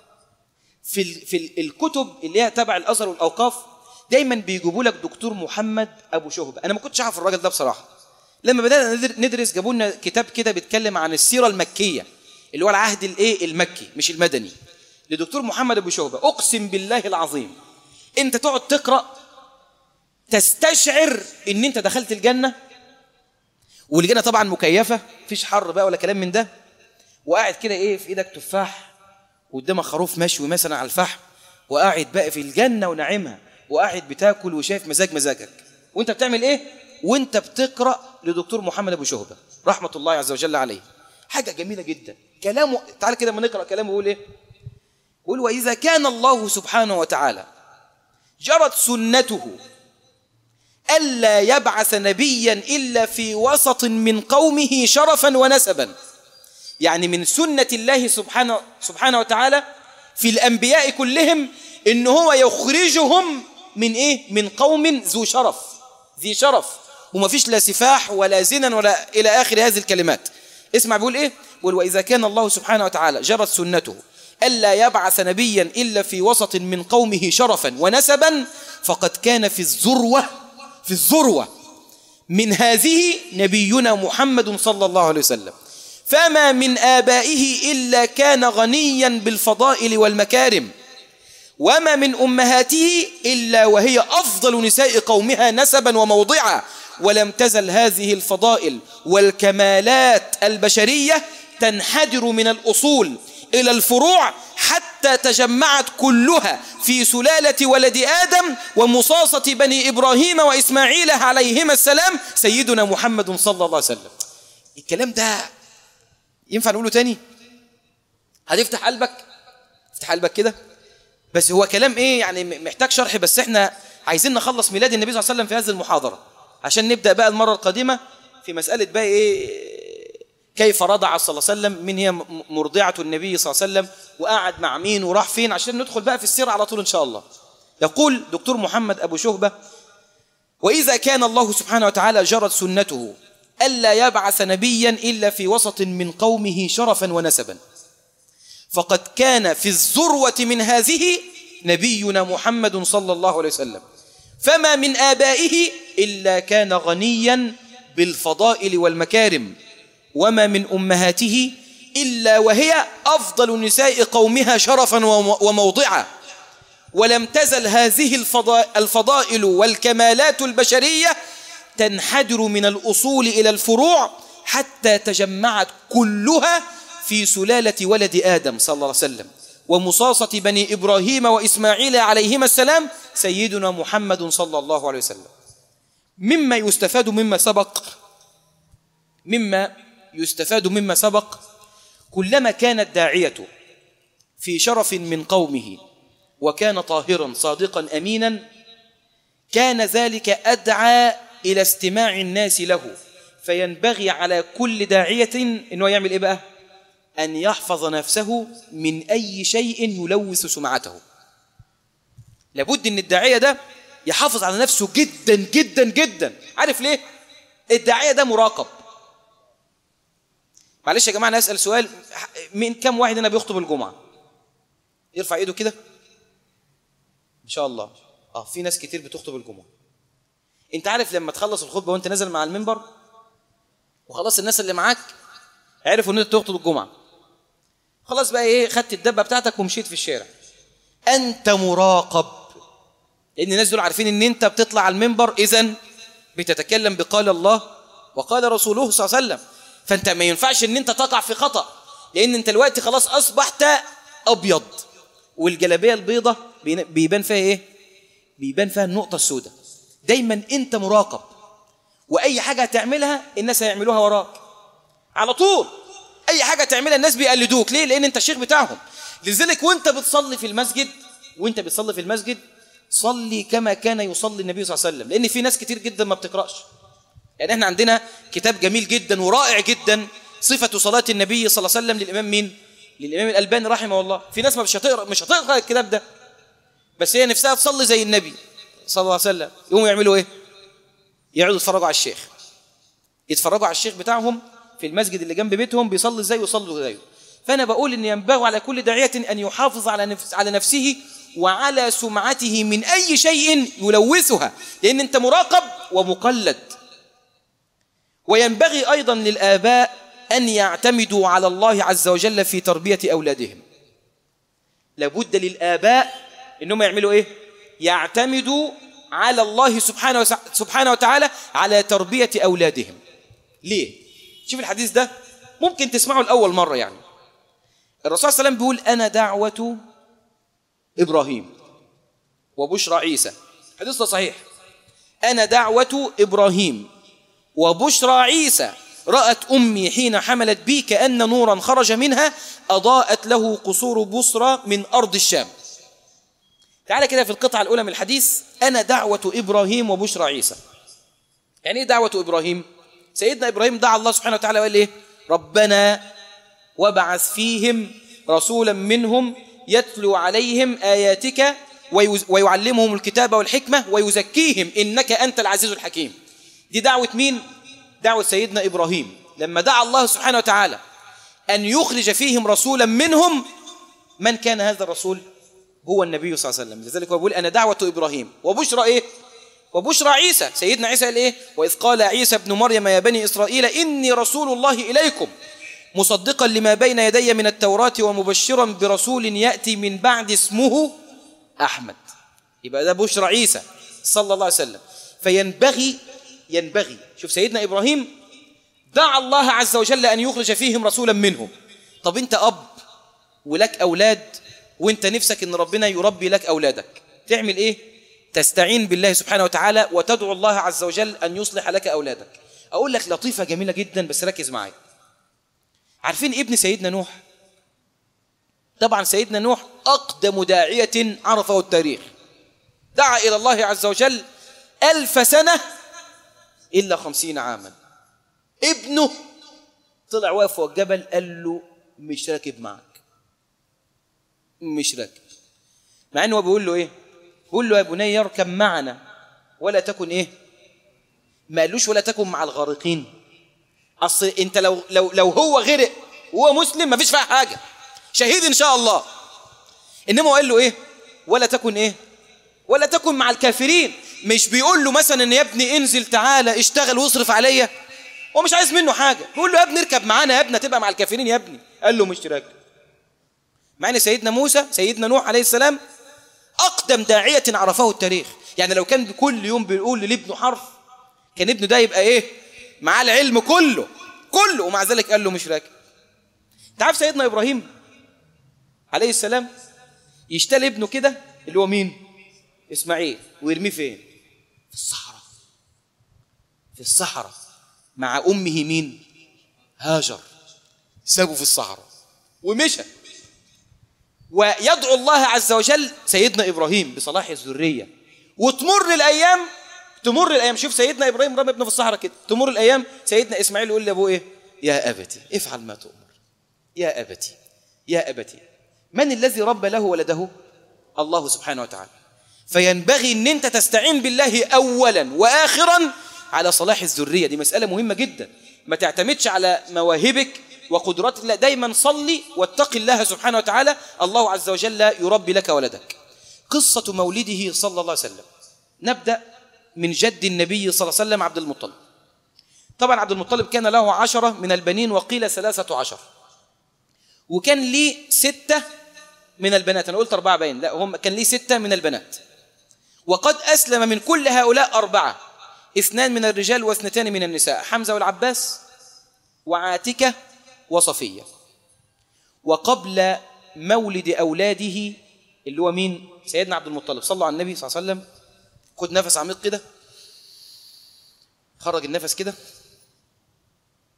في الكتب اللي هي تبع الأزهر والأوقاف دايما بيجيبوا لك دكتور محمد أبو شهبة. أنا ما كنتش أعرف الراجل ده بصراحة. لما بدأنا ندرس جابوا لنا كتاب كده بيتكلم عن السيرة المكية اللي هو العهد المكي مش المدني لدكتور محمد أبو شهبة. أقسم بالله العظيم أنت تقعد تقرأ تستشعر إن أنت دخلت الجنة، والجنة طبعا مكيفة مفيش حر بقى ولا كلام من ده، وقاعد كده في إيدك تفاح وقدامك خروف مشوي مثلا على الفحم، وقاعد بقى في الجنة ونعيمها، وقاعد بتاكل وشايف مزاجك، وانت بتعمل وانت بتقرأ لدكتور محمد أبو شهبة رحمة الله عز وجل عليه. حاجة جميلة جدا كلامه. تعال كده ما نقرأ كلامه. يقول يقول وإذا كان الله سبحانه وتعالى جرت سنته ألا يبعث نبيا إلا في وسط من قومه شرفا ونسبا، يعني من سنة الله سبحانه وتعالى في الأنبياء كلهم إن هو يخرجهم من من قوم ذي شرف وما فيش لا سفاح ولا زنا ولا إلى آخر هذه الكلمات. اسمع بيقول بيقول وإذا كان الله سبحانه وتعالى جرت سنته ألا يبعث نبيا إلا في وسط من قومه شرفا ونسبا فقد كان في الذروة من هذه نبينا محمد صلى الله عليه وسلم، فما من آبائه إلا كان غنيا بالفضائل والمكارم، وما من أمهاته إلا وهي أفضل نساء قومها نسبا وموضعا، ولم تزل هذه الفضائل والكمالات البشرية تنحدر من الأصول إلى الفروع حتى تجمعت كلها في سلالة ولد آدم ومصاصة بني إبراهيم وإسماعيل عليهما السلام سيدنا محمد صلى الله عليه وسلم. الكلام ده ينفع نقوله تاني؟ هتفتح قلبك؟ افتح قلبك كده. بس هو كلام يعني محتاج شرح، بس احنا عايزين نخلص ميلاد النبي صلى الله عليه وسلم في هذه المحاضرة عشان نبدأ بقى المرة القادمة في مسألة بقى كيف رضع صلى الله عليه وسلم، من هي مرضعة النبي صلى الله عليه وسلم، وقعد مع مين وراح فين، عشان ندخل بقى في السيرة على طول إن شاء الله. يقول دكتور محمد أبو شهبة وإذا كان الله سبحانه وتعالى جرت سنته ألا يبعث نبيا إلا في وسط من قومه شرفا ونسبا فقد كان في الذروة من هذه نبينا محمد صلى الله عليه وسلم، فما من آبائه إلا كان غنيا بالفضائل والمكارم، وما من أمهاته إلا وهي أفضل نساء قومها شرفا وموضعا، ولم تزل هذه الفضائل والكمالات البشرية تنحدر من الأصول إلى الفروع حتى تجمعت كلها في سلالة ولد آدم صلى الله عليه وسلم ومصاصة بني إبراهيم وإسماعيل عليهما السلام سيدنا محمد صلى الله عليه وسلم. مما يستفاد مما سبق كلما كان الداعية في شرف من قومه وكان طاهرا صادقا أمينا كان ذلك أدعى إلى استماع الناس له، فينبغي على كل داعية إنه يعمل بقى؟ أن يحفظ نفسه من أي شيء يلوث سمعته. لابد أن الداعية ده يحافظ على نفسه جدا جدا جدا. عارف ليه؟ الداعية ده مراقب. معلش يا جماعة نسأل سؤال، من كم واحد هنا بيخطب الجمعة؟ يرفع ايده كده إن شاء الله. في ناس كتير بتخطب الجمعة. انت عارف لما تخلص الخطبة وانت نازل مع المنبر وخلاص الناس اللي معاك عرفوا ان انت تخطب الجمعة، خلاص بقى خدت الدبة بتاعتك ومشيت في الشارع، انت مراقب، لان الناس دول عارفين ان انت بتطلع على المنبر اذن بتتكلم بقال الله وقال رسوله صلى الله عليه وسلم، فانت ما ينفعش ان انت تقع في خطأ، لان انت الوقت خلاص اصبحت ابيض، والجلابيه البيضة بيبان فيها بيبان فيها النقطة السوداء. دايما انت مراقب، واي حاجة هتعملها الناس هيعملوها وراك. على طول اي حاجه تعملها الناس بيقلدوك. ليه؟ لان انت الشيخ بتاعهم. لذلك وانت بتصلي في المسجد صلي كما كان يصلي النبي صلى الله عليه وسلم. لان في ناس كتير جدا ما بتقراش. يعني احنا عندنا كتاب جميل جدا ورائع جدا صفه صلاه النبي صلى الله عليه وسلم للامام مين؟ للامام الالباني رحمه الله. في ناس مش هتقرا الكتاب ده، بس هي نفسها تصلي زي النبي صلى الله عليه وسلم. يقوموا يعملوا ايه؟ يقعدوا يتفرجوا على الشيخ بتاعهم في المسجد اللي جنب بيتهم بيصلي ازاي ويصلوا زيه. فانا بقول ان ينبغي على كل داعيه ان يحافظ على نفسه وعلى سمعته من اي شيء يلوثها، لان انت مراقب ومقلد. وينبغي ايضا للآباء ان يعتمدوا على الله عز وجل في تربيه اولادهم. لابد للآباء انهم يعملوا ايه؟ يعتمدوا على الله سبحانه وتعالى على تربيه اولادهم. ليه؟ شوف الحديث ده ممكن تسمعه الأول مرة. يعني الرسول صلى الله عليه وسلم بيقول أنا دعوة إبراهيم وبشرى عيسى. الحديث ده صحيح. أنا دعوة إبراهيم وبشرى عيسى. رأت أمي حين حملت بي كأن نورا خرج منها أضاءت له قصور بصرى من أرض الشام. تعالى كده في القطعة الأولى من الحديث أنا دعوة إبراهيم وبشرى عيسى. يعني إيه دعوة إبراهيم؟ سيدنا إبراهيم دعا الله سبحانه وتعالى وقال إيه؟ ربنا وابعث فيهم رسولا منهم يتلو عليهم آياتك ويعلمهم الكتاب والحكمة ويزكيهم إنك أنت العزيز الحكيم. دي دعوة مين؟ دعوة سيدنا إبراهيم لما دعا الله سبحانه وتعالى أن يخرج فيهم رسولا منهم. من كان هذا الرسول؟ هو النبي صلى الله عليه وسلم. لذلك هو بيقول أنا دعوة إبراهيم وبشرى إيه؟ وبشرى عيسى. سيدنا عيسى قال إيه؟ وإذ قال عيسى ابن مريم يا بني إسرائيل إني رسول الله إليكم مصدقا لما بين يدي من التوراة ومبشرا برسول يأتي من بعد اسمه أحمد. يبقى ده بشرى عيسى صلى الله عليه وسلم. فينبغي شوف سيدنا إبراهيم دعا الله عز وجل أن يخرج فيهم رسولا منهم. طب أنت أب ولك أولاد وأنت نفسك أن ربنا يربي لك أولادك، تعمل إيه؟ تستعين بالله سبحانه وتعالى وتدعو الله عز وجل أن يصلح لك أولادك. أقول لك لطيفة جميلة جدا بس ركز معي. عارفين ابن سيدنا نوح؟ طبعا سيدنا نوح أقدم داعية عرفه التاريخ. دعا إلى الله عز وجل 1000 سنة إلا 50 عاما. ابنه طلع واقف فوق الجبل قال له مش راكب معك، مش راكب. مع أنه بيقول له إيه؟ بيقول له يا بني اركب معنا ولا تكن إيه؟ ما قالوش ولا تكن مع الغارقين. أصل أنت لو هو غرق وهو مسلم ما فيش فيها حاجة، شهيد إن شاء الله. إنما قال له إيه؟ ولا تكن إيه؟ ولا تكن مع الكافرين. مش بيقول له مثلا إن يا ابني انزل تعالى اشتغل واصرف عليا، هو مش عايز منه حاجة. بيقول له يا ابني اركب معانا يا ابني تبقى مع الكافرين يا ابني. قال له مش راكب. مع ان سيدنا نوح عليه السلام أقدم داعية عرفه التاريخ. يعني لو كان كل يوم بيقول لابنه حرف كان ابنه ده يبقى إيه؟ معاه العلم كله، ومع ذلك قال له مش راكب. تعرف سيدنا إبراهيم عليه السلام يشتري ابنه كده اللي هو مين؟ إسماعيل، ويرميه فين؟ في الصحراء مع أمه مين؟ هاجر. سابه في الصحراء ومشى. ويدعو الله عز وجل سيدنا إبراهيم بصلاح الذرية. وتمر الأيام. شوف سيدنا إبراهيم رمى ابنه في الصحراء كده، تمر الأيام سيدنا إسماعيل يقول لأبوه إيه؟ يا أبتي افعل ما تؤمر. يا أبتي من الذي ربى له ولده؟ الله سبحانه وتعالى. فينبغي أن أنت تستعين بالله أولا وآخرا على صلاح الذرية. دي مسألة مهمة جدا. ما تعتمدش على مواهبك وقدراتك، لا، دايما صلي واتق الله سبحانه وتعالى. الله عز وجل يربي لك ولدك. قصة مولده صلى الله عليه وسلم. نبدأ من جد النبي صلى الله عليه وسلم عبد المطلب. طبعا عبد المطلب كان له 10 من البنين وقيل 13، وكان ليه 6 من البنات. أنا قلت 4 باين، لا هم كان ليه 6 من البنات. وقد أسلم من كل هؤلاء 4، 2 من الرجال و2 من النساء، حمزة والعباس وعاتكة وصفية. وقبل مولد أولاده اللي هو مين؟ سيدنا عبد المطلب. صلوا على النبي صلى الله عليه وسلم. خد نفس عميق كده، خرج النفس كده،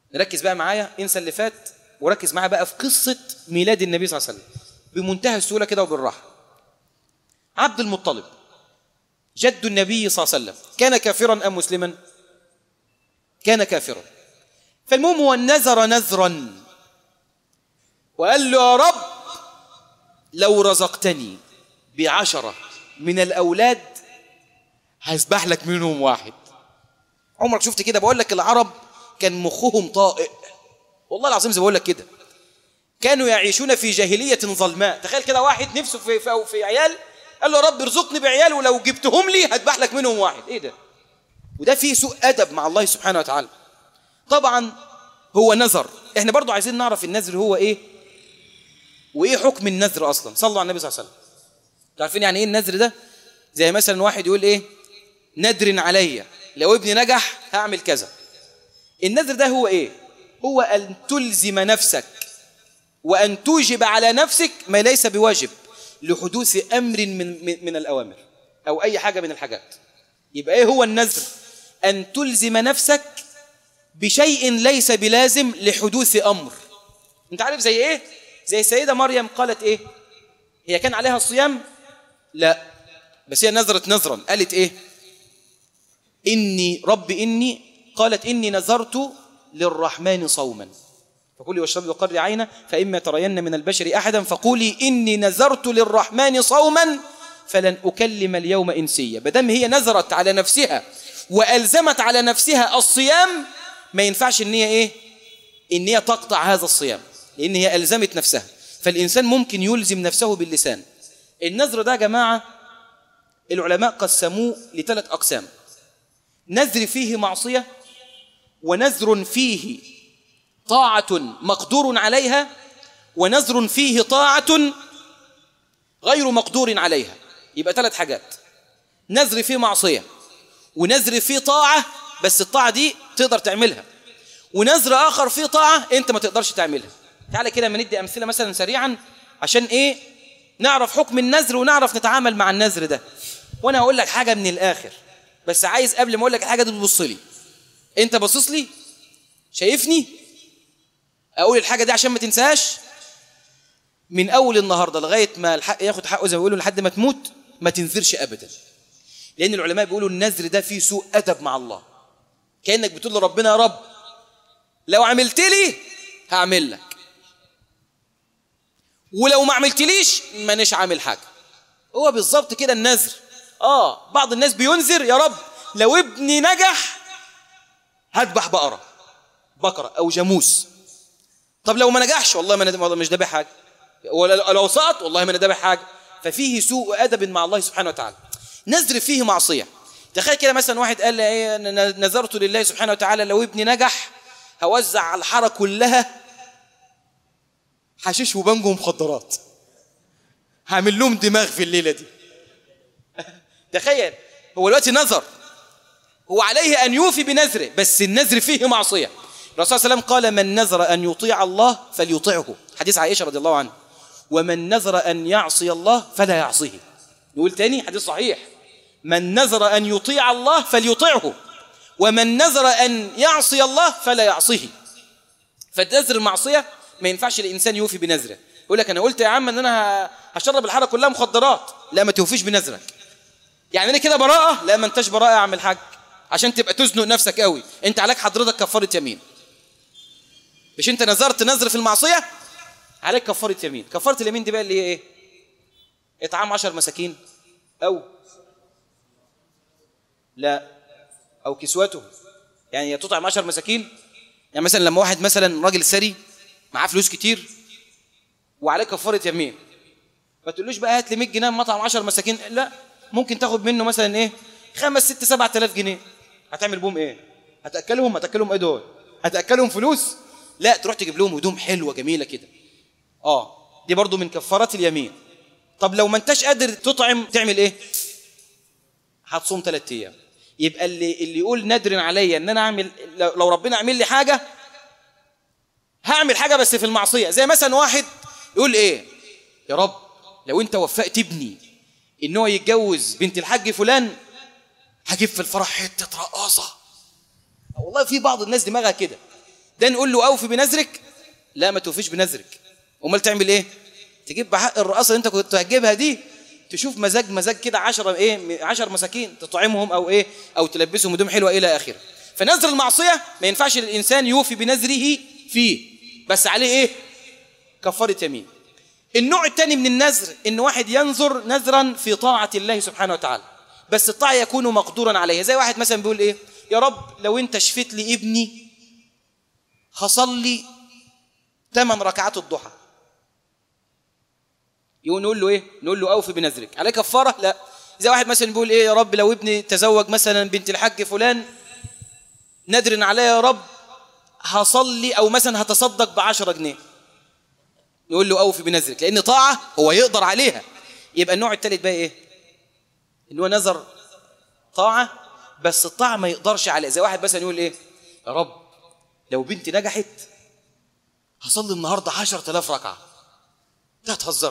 نركز بقى معايا، انسى اللي فات وركز معايا بقى في قصة ميلاد النبي صلى الله عليه وسلم بمنتهى السهولة كده وبالراحة. عبد المطلب جد النبي صلى الله عليه وسلم كان كافرا أم مسلما؟ كان كافرا. فالمهم هو نذر نذرا وقال له يا رب لو رزقتني ب10 من الأولاد هسبح لك منهم واحد. عمرك شفت كده؟ بقول لك العرب كان مخهم طائق والله العظيم، زي بقول لك كده كانوا يعيشون في جاهلية ظلماء. تخيل كده واحد نفسه في عيال، قال له يا رب ارزقني بعيال ولو جبتهم لي هذبح لك منهم واحد. ايه ده؟ وده فيه سوء أدب مع الله سبحانه وتعالى. طبعا هو نذر. احنا برضو عايزين نعرف النذر هو ايه وايه حكم النذر اصلا. صلوا على النبي صلى الله عليه وسلم. عارفين يعني ايه النذر ده؟ زي مثلا واحد يقول ايه نذر عليا لو ابني نجح هعمل كذا. النذر ده هو ايه؟ هو ان تلزم نفسك وان توجب على نفسك ما ليس بواجب لحدوث امر من الاوامر او اي حاجه من الحاجات. يبقى ايه هو النذر؟ ان تلزم نفسك بشيء ليس بلازم لحدوث امر. انت عارف زي ايه؟ زي السيده مريم قالت ايه؟ هي كان عليها الصيام؟ لا، بس هي نذرت نذرا. قالت ايه؟ إني قالت إني نذرت للرحمن صوما فكلي واشربي وقري عينا فإما ترين من البشر أحدا فقولي إني نذرت للرحمن صوما فلن أكلم اليوم إنسيا. بدم هي نذرت على نفسها وألزمت على نفسها الصيام، ما ينفعش إن هي إيه؟ إن هي تقطع هذا الصيام، لأن هي ألزمت نفسها. فالإنسان ممكن يلزم نفسه باللسان. النذر ده يا جماعة العلماء قسموه ل3 أقسام: نذر فيه معصية، ونذر فيه طاعة مقدور عليها، ونذر فيه طاعة غير مقدور عليها. يبقى 3 حاجات: نذر فيه معصية، ونذر فيه طاعة بس الطاعة دي تقدر تعملها، ونذر آخر فيه طاعة انت ما تقدرش تعملها. تعالى كده ما ندي أمثلة مثلا سريعا عشان ايه نعرف حكم النذر ونعرف نتعامل مع النذر ده. وانا هقول لك حاجة من الآخر، بس عايز قبل ما اقول لك الحاجه دي تبص لي. انت باصص لي؟ شايفني؟ اقول الحاجه دي عشان ما تنساش من اول النهارده لغايه ما الحق ياخد حقه زي ما بيقولوا لحد ما تموت. ما تنذرش ابدا، لان العلماء بيقولوا النذر ده فيه سوء ادب مع الله. كانك بتقول لربنا يا رب لو عملت لي هعمل لك، ولو ما عملتليش مانيش عامل حاجه. هو بالظبط كده النذر. بعض الناس بينذر يا رب لو ابني نجح هذبح بقرة أو جاموس. طب لو ما نجحش والله ما مش ذابح حاجة، ولو سقط والله ما ذابح حاجة. ففيه سوء أدب مع الله سبحانه وتعالى. نذر فيه معصية. تخيل كده مثلا واحد قال ايه نذرت لله سبحانه وتعالى لو ابني نجح هوزع على الحارة كلها حشيش وبنجو ومخدرات، هعمل لهم دماغ في الليلة دي. تخيل، هو دلوقتي نذر، هو عليه أن يوفي بنذره، بس النذر فيه معصية. الرسول صلى الله عليه وسلم قال من نذر أن يطيع الله فليطيعه، حديث عائشة رضي الله عنها. ومن نذر أن يعصي الله فلا يعصيه. نقول تاني حديث صحيح: من نذر أن يطيع الله فليطيعه، ومن نذر أن يعصي الله فلا يعصيه. فالنذر المعصية ما ينفعش الإنسان يوفي بنذره. يقول لك أنا قلت يا عم أن أنا هشرب الحارة كلها مخدرات، لا ما توفيش بنذرك. يعني أنا كده براءة؟ لا ما انتش براءة يا عم الحاج، عشان تبقى تزنق نفسك قوي. انت عليك حضرتك كفارة يمين. مش انت نذرت نذر في المعصية؟ عليك كفارة يمين. كفارة اليمين دي بقى اللي هي ايه؟ اطعام 10 مساكين او كسوته. يعني تطعم 10 مساكين. يعني مثلا لما واحد مثلا راجل ثري معاه فلوس كتير وعليه كفارة يمين، ما تقولوش بقى هات لي 100 جنيه مطعم 10 مساكين، لا، ممكن تاخد منه مثلا ايه 5 6 7000 جنيه. هتعمل بهم ايه؟ هتاكلهم ايه دول؟ هتاكلهم فلوس؟ لا، تروح تجيب لهم هدوم حلوه جميله كده. دي برضو من كفارات اليمين. طب لو ما انتش قادر تطعم تعمل ايه؟ هتصوم 3 ايام. يبقى اللي يقول ندر عليا ان انا اعمل، لو ربنا عمل لي حاجه هعمل حاجه بس في المعصيه. زي مثلا واحد يقول ايه يا رب لو انت وفقت ابني ان هو يتجوز بنت الحاج فلان هجيب في الفرح حته رقاصه. والله في بعض الناس دماغها كده، ده نقول له أوفي بنذرك؟ لا، ما توفيش بنذرك. امال تعمل ايه؟ تجيب بحق الرقاصه اللي انت كنت هتجيبها دي، تشوف مزاج كده 10 مساكين تطعمهم او ايه، او تلبسهم هدوم حلوه الى اخره. فنذر المعصيه ما ينفعش الانسان يوفي بنذره فيه، بس عليه ايه؟ كفاره يمين. النوع الثاني من النذر ان واحد ينذر نذرا في طاعه الله سبحانه وتعالى، بس الطاعه يكون مقدورا عليها. زي واحد مثلا بيقول ايه؟ يا رب لو انت شفيت لي ابني هصلي 8 ركعات الضحى. نقول له ايه؟ نقول له اوفي بنذرك. عليه كفاره؟ لا. زي واحد مثلا بيقول ايه؟ يا رب لو ابني تزوج مثلا بنت الحاج فلان، نذر عليا يا رب هصلي او مثلا هتصدق ب10 جنيه. نقول له اوفي بنذرك، لان طاعه هو يقدر عليها. يبقى النوع الثالث بقى ايه؟ ان هو نذر طاعه بس الطاعه ما يقدرش عليها. زي واحد مثلا يقول ايه؟ يا رب لو بنتي نجحت هصلي النهارده 10,000 ركعه. ده هتهزر؟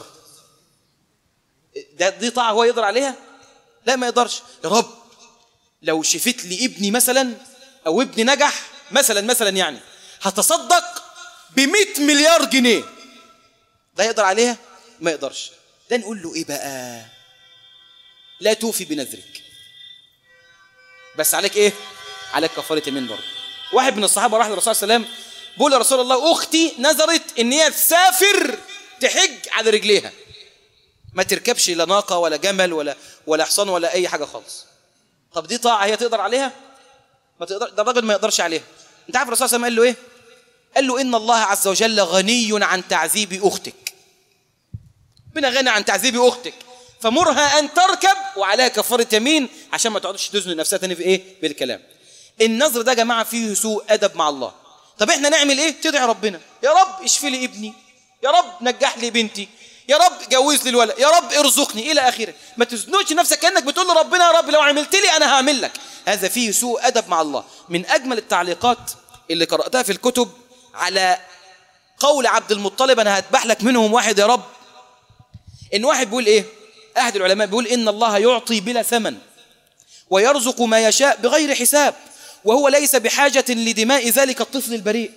دي طاعه هو يقدر عليها؟ لا، ما يقدرش. يا رب لو شفت لي ابني مثلا او ابني نجح مثلا يعني هتصدق ب100 مليار جنيه. ده يقدر عليها؟ ما يقدرش. ده نقول له ايه بقى؟ لا توفي بنذرك، بس عليك ايه؟ عليك كفاره يمين برضه. واحد من الصحابه راح للرسول صلى الله عليه وسلم بيقول يا رسول الله اختي نذرت ان هي تسافر تحج على رجليها، ما تركبش لا ناقه ولا جمل ولا حصان ولا اي حاجه خالص. طب دي طاعه هي تقدر عليها؟ ما تقدر. ده الراجل ما يقدرش عليها. انت عارف الرسول صلى الله عليه وسلم قال له ايه؟ قال له ان الله عز وجل غني عن تعذيب اختك. ربنا غني عن تعذيب اختك، فمرها ان تركب وعليها كفاره يمين عشان ما تقعدش تزن نفسها تاني في ايه؟ بالكلام. النذر ده يا جماعه فيه سوء ادب مع الله. طب احنا نعمل ايه؟ تدعي ربنا، يا رب اشفي لي ابني، يا رب نجح لي بنتي، يا رب جوز لي الولد، يا رب ارزقني الى اخره. ما تزنقش نفسك كانك بتقول لربنا يا رب لو عملت لي انا هعمل لك. هذا فيه سوء ادب مع الله. من اجمل التعليقات اللي قراتها في الكتب على قول عبد المطلب انا هذبح لك منهم واحد يا رب، ان واحد بيقول ايه؟ احد العلماء بيقول ان الله يعطي بلا ثمن ويرزق ما يشاء بغير حساب، وهو ليس بحاجة لدماء ذلك الطفل البريء،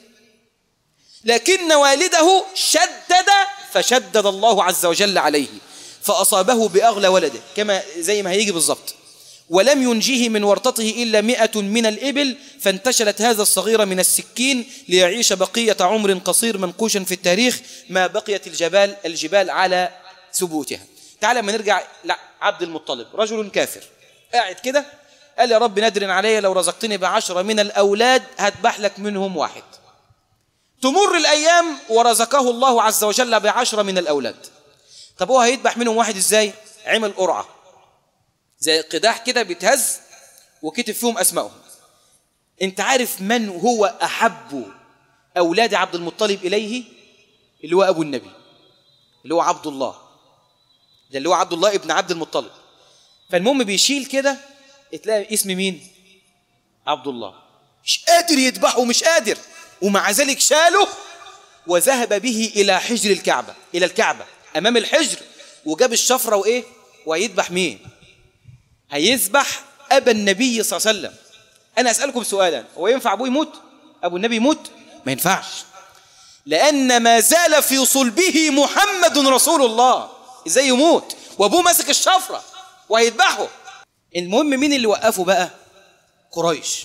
لكن والده شدد فشدد الله عز وجل عليه فأصابه بأغلى ولده، كما زي ما هيجي بالضبط. ولم ينجيه من ورطته إلا 100 من الإبل، فانتشلت هذا الصغير من السكين ليعيش بقية عمر قصير منقوشا في التاريخ ما بقيت الجبال على ثبوتها. تعالى ما نرجع لعبد المطلب، رجل كافر قاعد كده قال يا رب ندر علي لو رزقتني ب10 من الأولاد هذبح لك منهم واحد. تمر الأيام ورزقه الله عز وجل ب10 من الأولاد. طب هو هيذبح منهم واحد ازاي؟ عمل قرعة زي قداح كده بيتهز وكتب فيهم أسمائهم. انت عارف من هو أحب أولاد عبد المطلب إليه؟ اللي هو أبو النبي، اللي هو عبد الله، ده اللي هو عبد الله ابن عبد المطلب. فالمهم بيشيل كده تلاقي اسم مين؟ عبد الله. مش قادر يذبحه، مش قادر، ومع ذلك شاله وذهب به إلى حجر الكعبة، إلى الكعبة أمام الحجر، وجاب الشفرة وإيه؟ ويذبح مين؟ هيذبح أبا النبي صلى الله عليه وسلم. أنا أسألكم سؤالا، هو ينفع أبوه يموت؟ أبو النبي يموت؟ ما ينفعش، لأن ما زال في صلبه محمد رسول الله. إزاي يموت وأبوه ماسك الشفرة وهيذبحه؟ المهم مين اللي وقفه بقى؟ قريش،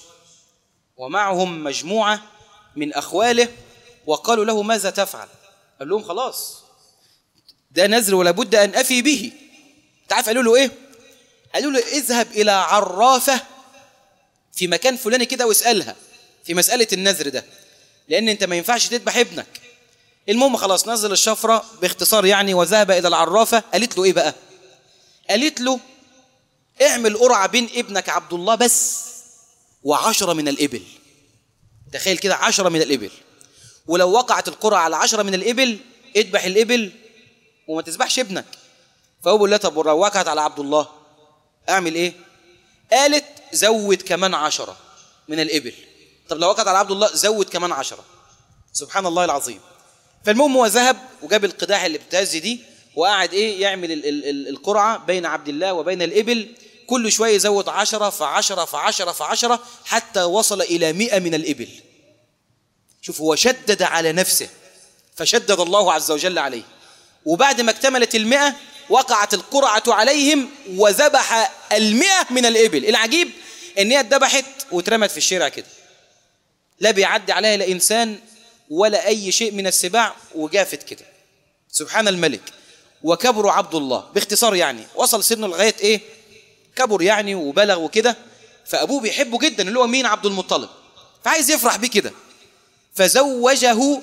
ومعهم مجموعة من أخواله، وقالوا له ماذا تفعل؟ قال لهم خلاص ده نذر ولا بد أن أفي به. تعرف قالوا له إيه؟ قالوا له اذهب إلى عرافة في مكان فلاني كده واسألها في مسألة النذر ده، لأن أنت ما ينفعش تذبح ابنك. المهم خلاص نزل الشفرة باختصار يعني، وذهب إلى العرافة. قالت له إيه بقى؟ قالت له اعمل قرعة بين ابنك عبد الله بس و10 من الإبل. تخيل كده 10 من الإبل، ولو وقعت القرعة على 10 من الإبل اذبح الإبل وما تذبحش ابنك. فهو بيقول لها طب ولو وقعت على عبد الله اعمل ايه؟ قالت زود كمان 10 من الإبل. طب لو وقعت على عبد الله زود كمان 10. سبحان الله العظيم. فالمهم هو ذهب وجاب القداح اللي بتهز دي وقعد ايه يعمل القرعة بين عبد الله وبين الإبل، كل شوية يزود 10 ف10 ف10 ف10 حتى وصل إلى 100 من الإبل. شوف هو شدد على نفسه فشدد الله عز وجل عليه. وبعد ما اكتملت 100 وقعت القرعة عليهم وذبح 100 من الإبل. العجيب إن هي اتذبحت واترمت في الشارع كده، لا بيعدي عليها لا إنسان ولا أي شيء من السباع، وجافت كده. سبحان الملك. وكبر عبد الله، باختصار يعني وصل سنه لغاية إيه؟ كبر يعني وبلغ وكده. فأبوه بيحبه جدا اللي هو مين؟ عبد المطلب، فعايز يفرح بيه كده، فزوجه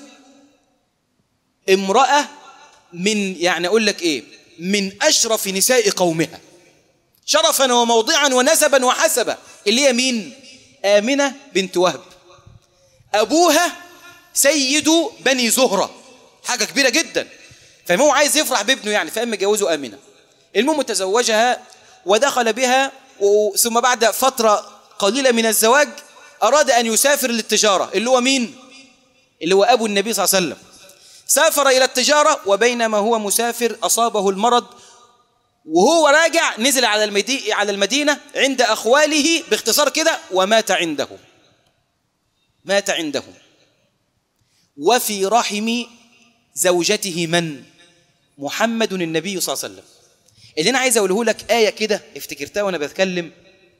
امرأة من يعني أقول لك إيه، من أشرف نساء قومها شرفا وموضعا ونسبا وحسبا، اللي هي مين؟ آمنة بنت وهب. أبوها سيد بني زهرة، حاجة كبيرة جدا. فهو عايز يفرح بابنه يعني، فأما جوزه آمنة. المهم تزوجها ودخل بها، ثم بعد فترة قليلة من الزواج أراد أن يسافر للتجارة، اللي هو مين؟ اللي هو أبو النبي صلى الله عليه وسلم. سافر إلى التجارة، وبينما هو مسافر أصابه المرض، وهو راجع نزل على المدينة عند أخواله باختصار كده، ومات عنده. مات عنده. وفي رحم زوجته من؟ محمد النبي صلى الله عليه وسلم. اللي أنا عايز أقوله لك آية كده افتكرتها وأنا بتكلم.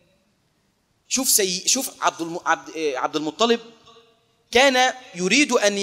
شوف عبد المطلب كان يريد أن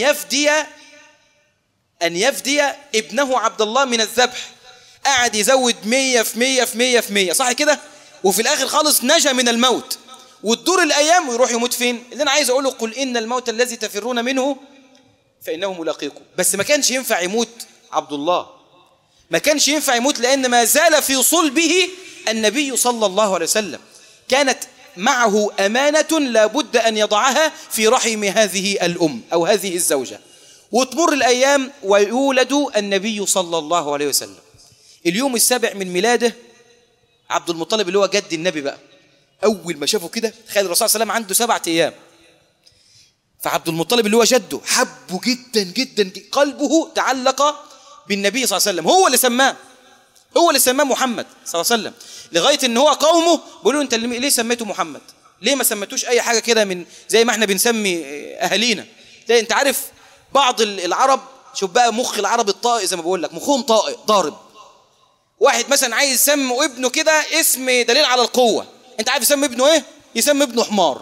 يفدي ابنه عبد الله من الذبح، قاعد يزود 100 في 100 في 100 في 100 صح كده، وفي الآخر خالص نجا من الموت، وتدور الأيام ويروح يموت فين؟ اللي أنا عايز أقوله قل إن الموت الذي تفرون منه فإنه ملاقيكم. بس ما كانش ينفع يموت عبد الله، ما كانش ينفع يموت، لأن ما زال في صلبه النبي صلى الله عليه وسلم، كانت معه أمانة لا بد أن يضعها في رحم هذه الأم أو هذه الزوجة. وتمر الأيام ويولد النبي صلى الله عليه وسلم. اليوم السابع من ميلاده عبد المطلب اللي هو جد النبي بقى، أول ما شافه كده تخيل الرسول صلى الله عليه وسلم عنده 7 أيام، فعبد المطلب اللي هو جده حبه جدا جدا، قلبه تعلق بالنبي صلى الله عليه وسلم، هو اللي سماه محمد صلى الله عليه وسلم، لغاية ان هو قومه بيقولوا انت ليه سميته محمد؟ ليه ما سميتوش اي حاجة كده من زي ما احنا بنسمي اهالينا؟ انت عارف بعض العرب، شوف بقى مخ العرب الطائي زي ما بقول لك، مخهم طائي ضارب. واحد مثلا عايز يسمي ابنه كده اسم دليل على القوة، انت عارف يسمي ابنه ايه؟ يسمي ابنه حمار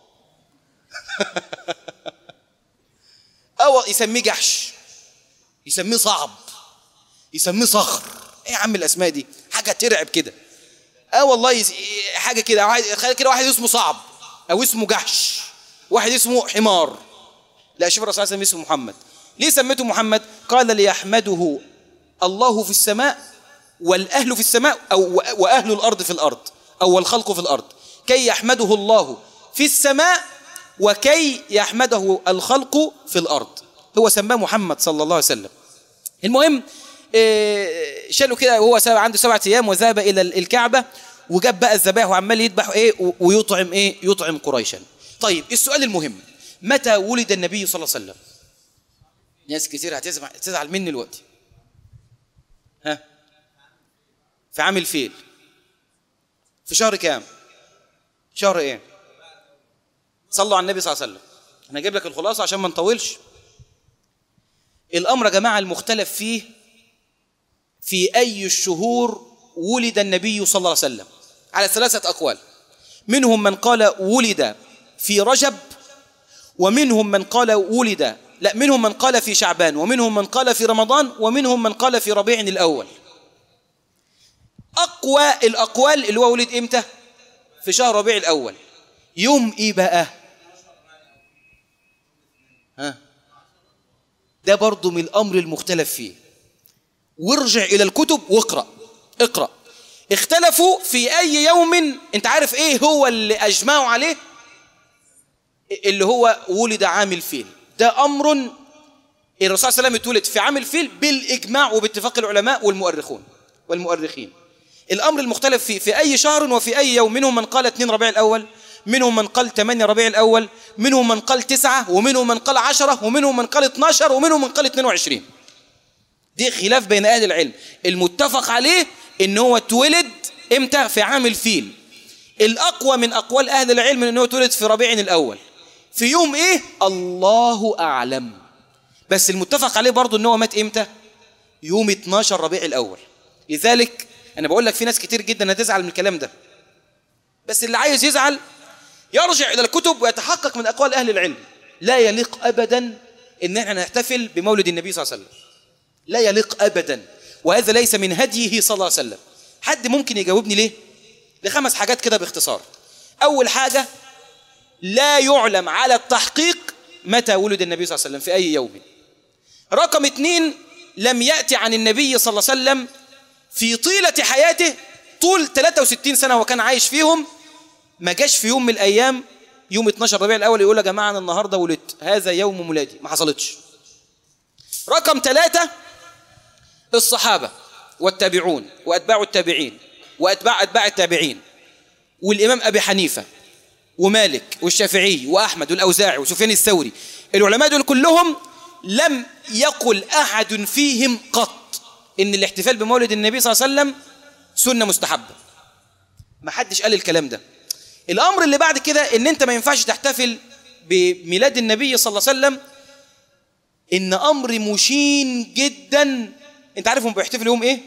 او يسميه جحش، يسميه صعب، يسميه صخر. ايه يا عم الاسماء دي؟ حاجه ترعب كده. والله حاجه كده، واحد اسمه صعب او اسمه جحش، واحد اسمه حمار. لا، شوف الرسول صلى الله عليه وسلم اسمه محمد. ليه سميته محمد؟ قال ليحمده الله في السماء والاهل في السماء، او واهل الارض في الارض، او الخلق في الارض، كي يحمده الله في السماء وكي يحمده الخلق في الارض. هو سماه محمد صلى الله عليه وسلم. المهم شالوا كده وهو عنده 7 أيام، وذهب إلى الكعبة وجاب بقى الذبائح وعمال يذبح ويطعم يطعم قريشا. طيب السؤال المهم، متى ولد النبي صلى الله عليه وسلم؟ ناس كثير هتزعل مني دلوقتي. في عام الفيل. في شهر كام؟ شهر ايه؟ صلوا على النبي صلى الله عليه وسلم. انا هجيب لك الخلاصة عشان ما نطولش. الأمر يا جماعة المختلف فيه في أي الشهور ولد النبي صلى الله عليه وسلم على 3 أقوال. منهم من قال ولد في رجب، ومنهم من قال منهم من قال في شعبان، ومنهم من قال في رمضان، ومنهم من قال في ربيع الأول. أقوى الأقوال اللي هو ولد إمتى؟ في شهر ربيع الأول. يوم إيه بقى؟ ده برضو من الأمر المختلف فيه، وارجع إلى الكتب اقرأ. اختلفوا في أي يوم. انت عارف ايه هو اللي أجمعوا عليه؟ اللي هو ولد عام الفيل. ده أمر الرسول صلى الله عليه وسلم اتولد في عام الفيل بالإجماع وباتفاق العلماء والمؤرخين. الأمر المختلف فيه في أي شهر وفي أي يوم. منهم من قال 2 ربيع الأول، منهم من قال 8 ربيع الأول، منهم من قال 9، ومنهم من قال 10، ومنهم من قال 12، ومنهم من قال 22. دي خلاف بين أهل العلم. المتفق عليه إن هو اتولد إمتى؟ في عام الفيل. الأقوى من أقوال أهل العلم إن هو اتولد في ربيع الأول. في يوم ايه؟ الله اعلم. بس المتفق عليه برضو ان هو مات امتى؟ يوم 12 ربيع الاول. لذلك انا بقول لك في ناس كتير جدا هتزعل من الكلام ده، بس اللي عايز يزعل يرجع الى الكتب ويتحقق من اقوال اهل العلم. لا يليق ابدا ان احنا نحتفل بمولد النبي صلى الله عليه وسلم، لا يليق ابدا، وهذا ليس من هديه صلى الله عليه وسلم. حد ممكن يجاوبني ليه؟ ل5 حاجات كده باختصار. اول حاجه، لا يعلم على التحقيق متى ولد النبي صلى الله عليه وسلم في اي يوم. رقم 2، لم يأتي عن النبي صلى الله عليه وسلم في طيلة حياته طول 63 سنة وكان عايش فيهم، ما جاش في يوم من الأيام يوم 12 ربيع الأول يقول يا جماعة أنا النهاردة ولدت، هذا يوم ميلادي، ما حصلتش. رقم 3، الصحابة والتابعون وأتباع التابعين وأتباع التابعين والإمام أبي حنيفة ومالك والشافعي وأحمد والأوزاعي وسفيان الثوري، العلماء دول كلهم لم يقل أحد فيهم قط إن الاحتفال بمولد النبي صلى الله عليه وسلم سنة مستحبة. ما حدش قال الكلام ده. الأمر اللي بعد كده إن أنت ما ينفعش تحتفل بميلاد النبي صلى الله عليه وسلم، إن أمر مشين جدا. أنت عارف هم بيحتفلوا يوم إيه؟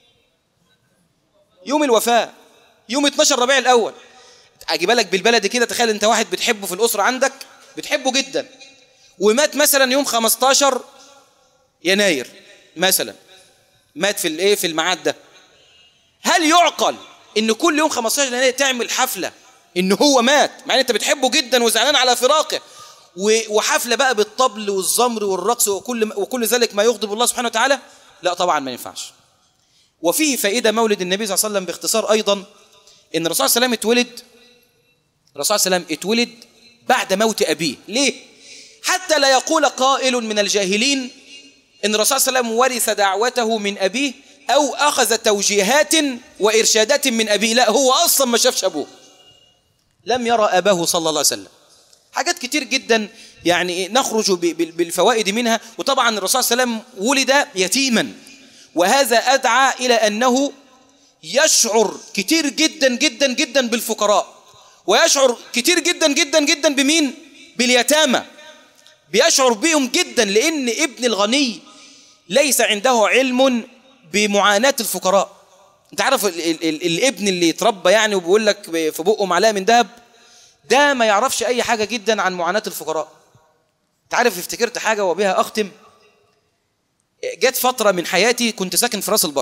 يوم الوفاة، يوم 12 ربيع الأول. أجيب لك بالبلدي كده، تخيل أنت واحد بتحبه في الأسرة عندك، بتحبه جدا، ومات مثلا يوم 15 يناير مثلا، مات في الميعاد ده. هل يعقل ان كل يوم 15 يناير تعمل حفله ان هو مات مع ان انت بتحبه جدا وزعلان على فراقه، وحفله بقى بالطبل والزمر والرقص وكل ذلك ما يغضب الله سبحانه وتعالى؟ لا طبعا ما ينفعش. وفيه فائده مولد النبي صلى الله عليه وسلم باختصار ايضا، ان الرسول صلى الله عليه وسلم اتولد بعد موت ابيه. ليه؟ حتى لا يقول قائل من الجاهلين ان الرسول صلى الله عليه وسلم ورث دعوته من ابيه او اخذ توجيهات وارشادات من ابيه. لا، هو اصلا ما شافش ابوه، لم يرى اباه صلى الله عليه وسلم. حاجات كتير جدا يعني نخرج بالفوائد منها. وطبعا الرسول صلى الله عليه وسلم ولد يتيما، وهذا ادعى الى انه يشعر كتير جدا جدا جدا بالفقراء، ويشعر كتير جدا جدا جدا بمين؟ باليتامى. بيشعر بهم جدا، لأن ابن الغني ليس عنده علم بمعاناة الفقراء. انت عارف الابن اللي يتربى يعني وبيقول لك في بقه معلقة من ذهب، ده ما يعرفش أي حاجة جدا عن معاناة الفقراء. انت عارف، افتكرت حاجة وبها أختم. جت فترة من حياتي كنت ساكن في راس البر.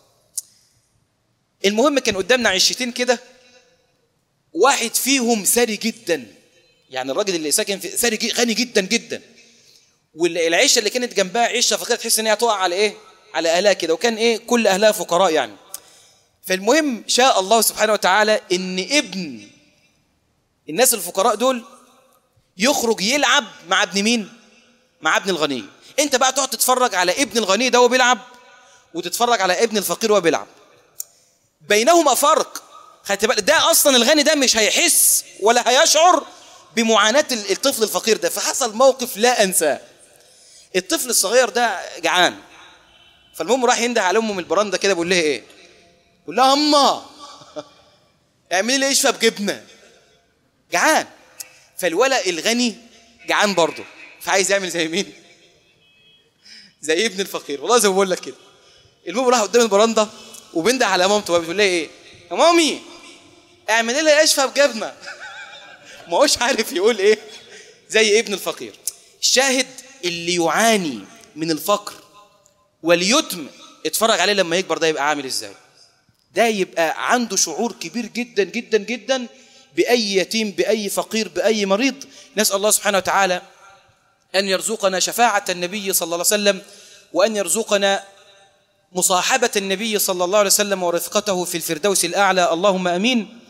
المهم كان قدامنا عشتين كده، واحد فيهم ثري جدا، يعني الراجل اللي ساكن في ثري غني جدا جدا، والعيشه اللي كانت جنبها عيشه فقيره تحس ان هي تقع على ايه؟ على اهلها كده، وكان كل اهلها فقراء يعني. فالمهم شاء الله سبحانه وتعالى ان ابن الناس الفقراء دول يخرج يلعب مع ابن مين؟ مع ابن الغني. انت بقى تقعد تتفرج على ابن الغني ده وهو بيلعب، وتتفرج على ابن الفقير وهو بيلعب، بينهما فرق. خدت بالك؟ ده اصلا الغني ده مش هيحس ولا هيشعر بمعاناة الطفل الفقير ده. فحصل موقف لا انساه. الطفل الصغير ده جعان، فالمهم راح ينده على امه من البرندة كده، بيقول لها ايه؟ بيقول لها اما اعملي لي قشفه بجبنه، جعان. فالولد الغني جعان برضه، فعايز يعمل زي مين؟ زي ابن الفقير، والله زي ما بقول لك كده. المهم راح قدام البرندة وبنده على مامته، بيقول لها ايه؟ يا مامي اعملي لي قشفه بجبنه. ما هوش عارف يقول ايه، زي ابن الفقير. الشاهد اللي يعاني من الفقر واليتم، اتفرج عليه لما يكبر ده يبقى عامل ازاي. ده يبقى عنده شعور كبير جدا جدا جدا بأي يتيم، بأي فقير، بأي مريض. نسأل الله سبحانه وتعالى أن يرزقنا شفاعة النبي صلى الله عليه وسلم، وأن يرزقنا مصاحبة النبي صلى الله عليه وسلم ورفقته في الفردوس الأعلى، اللهم أمين.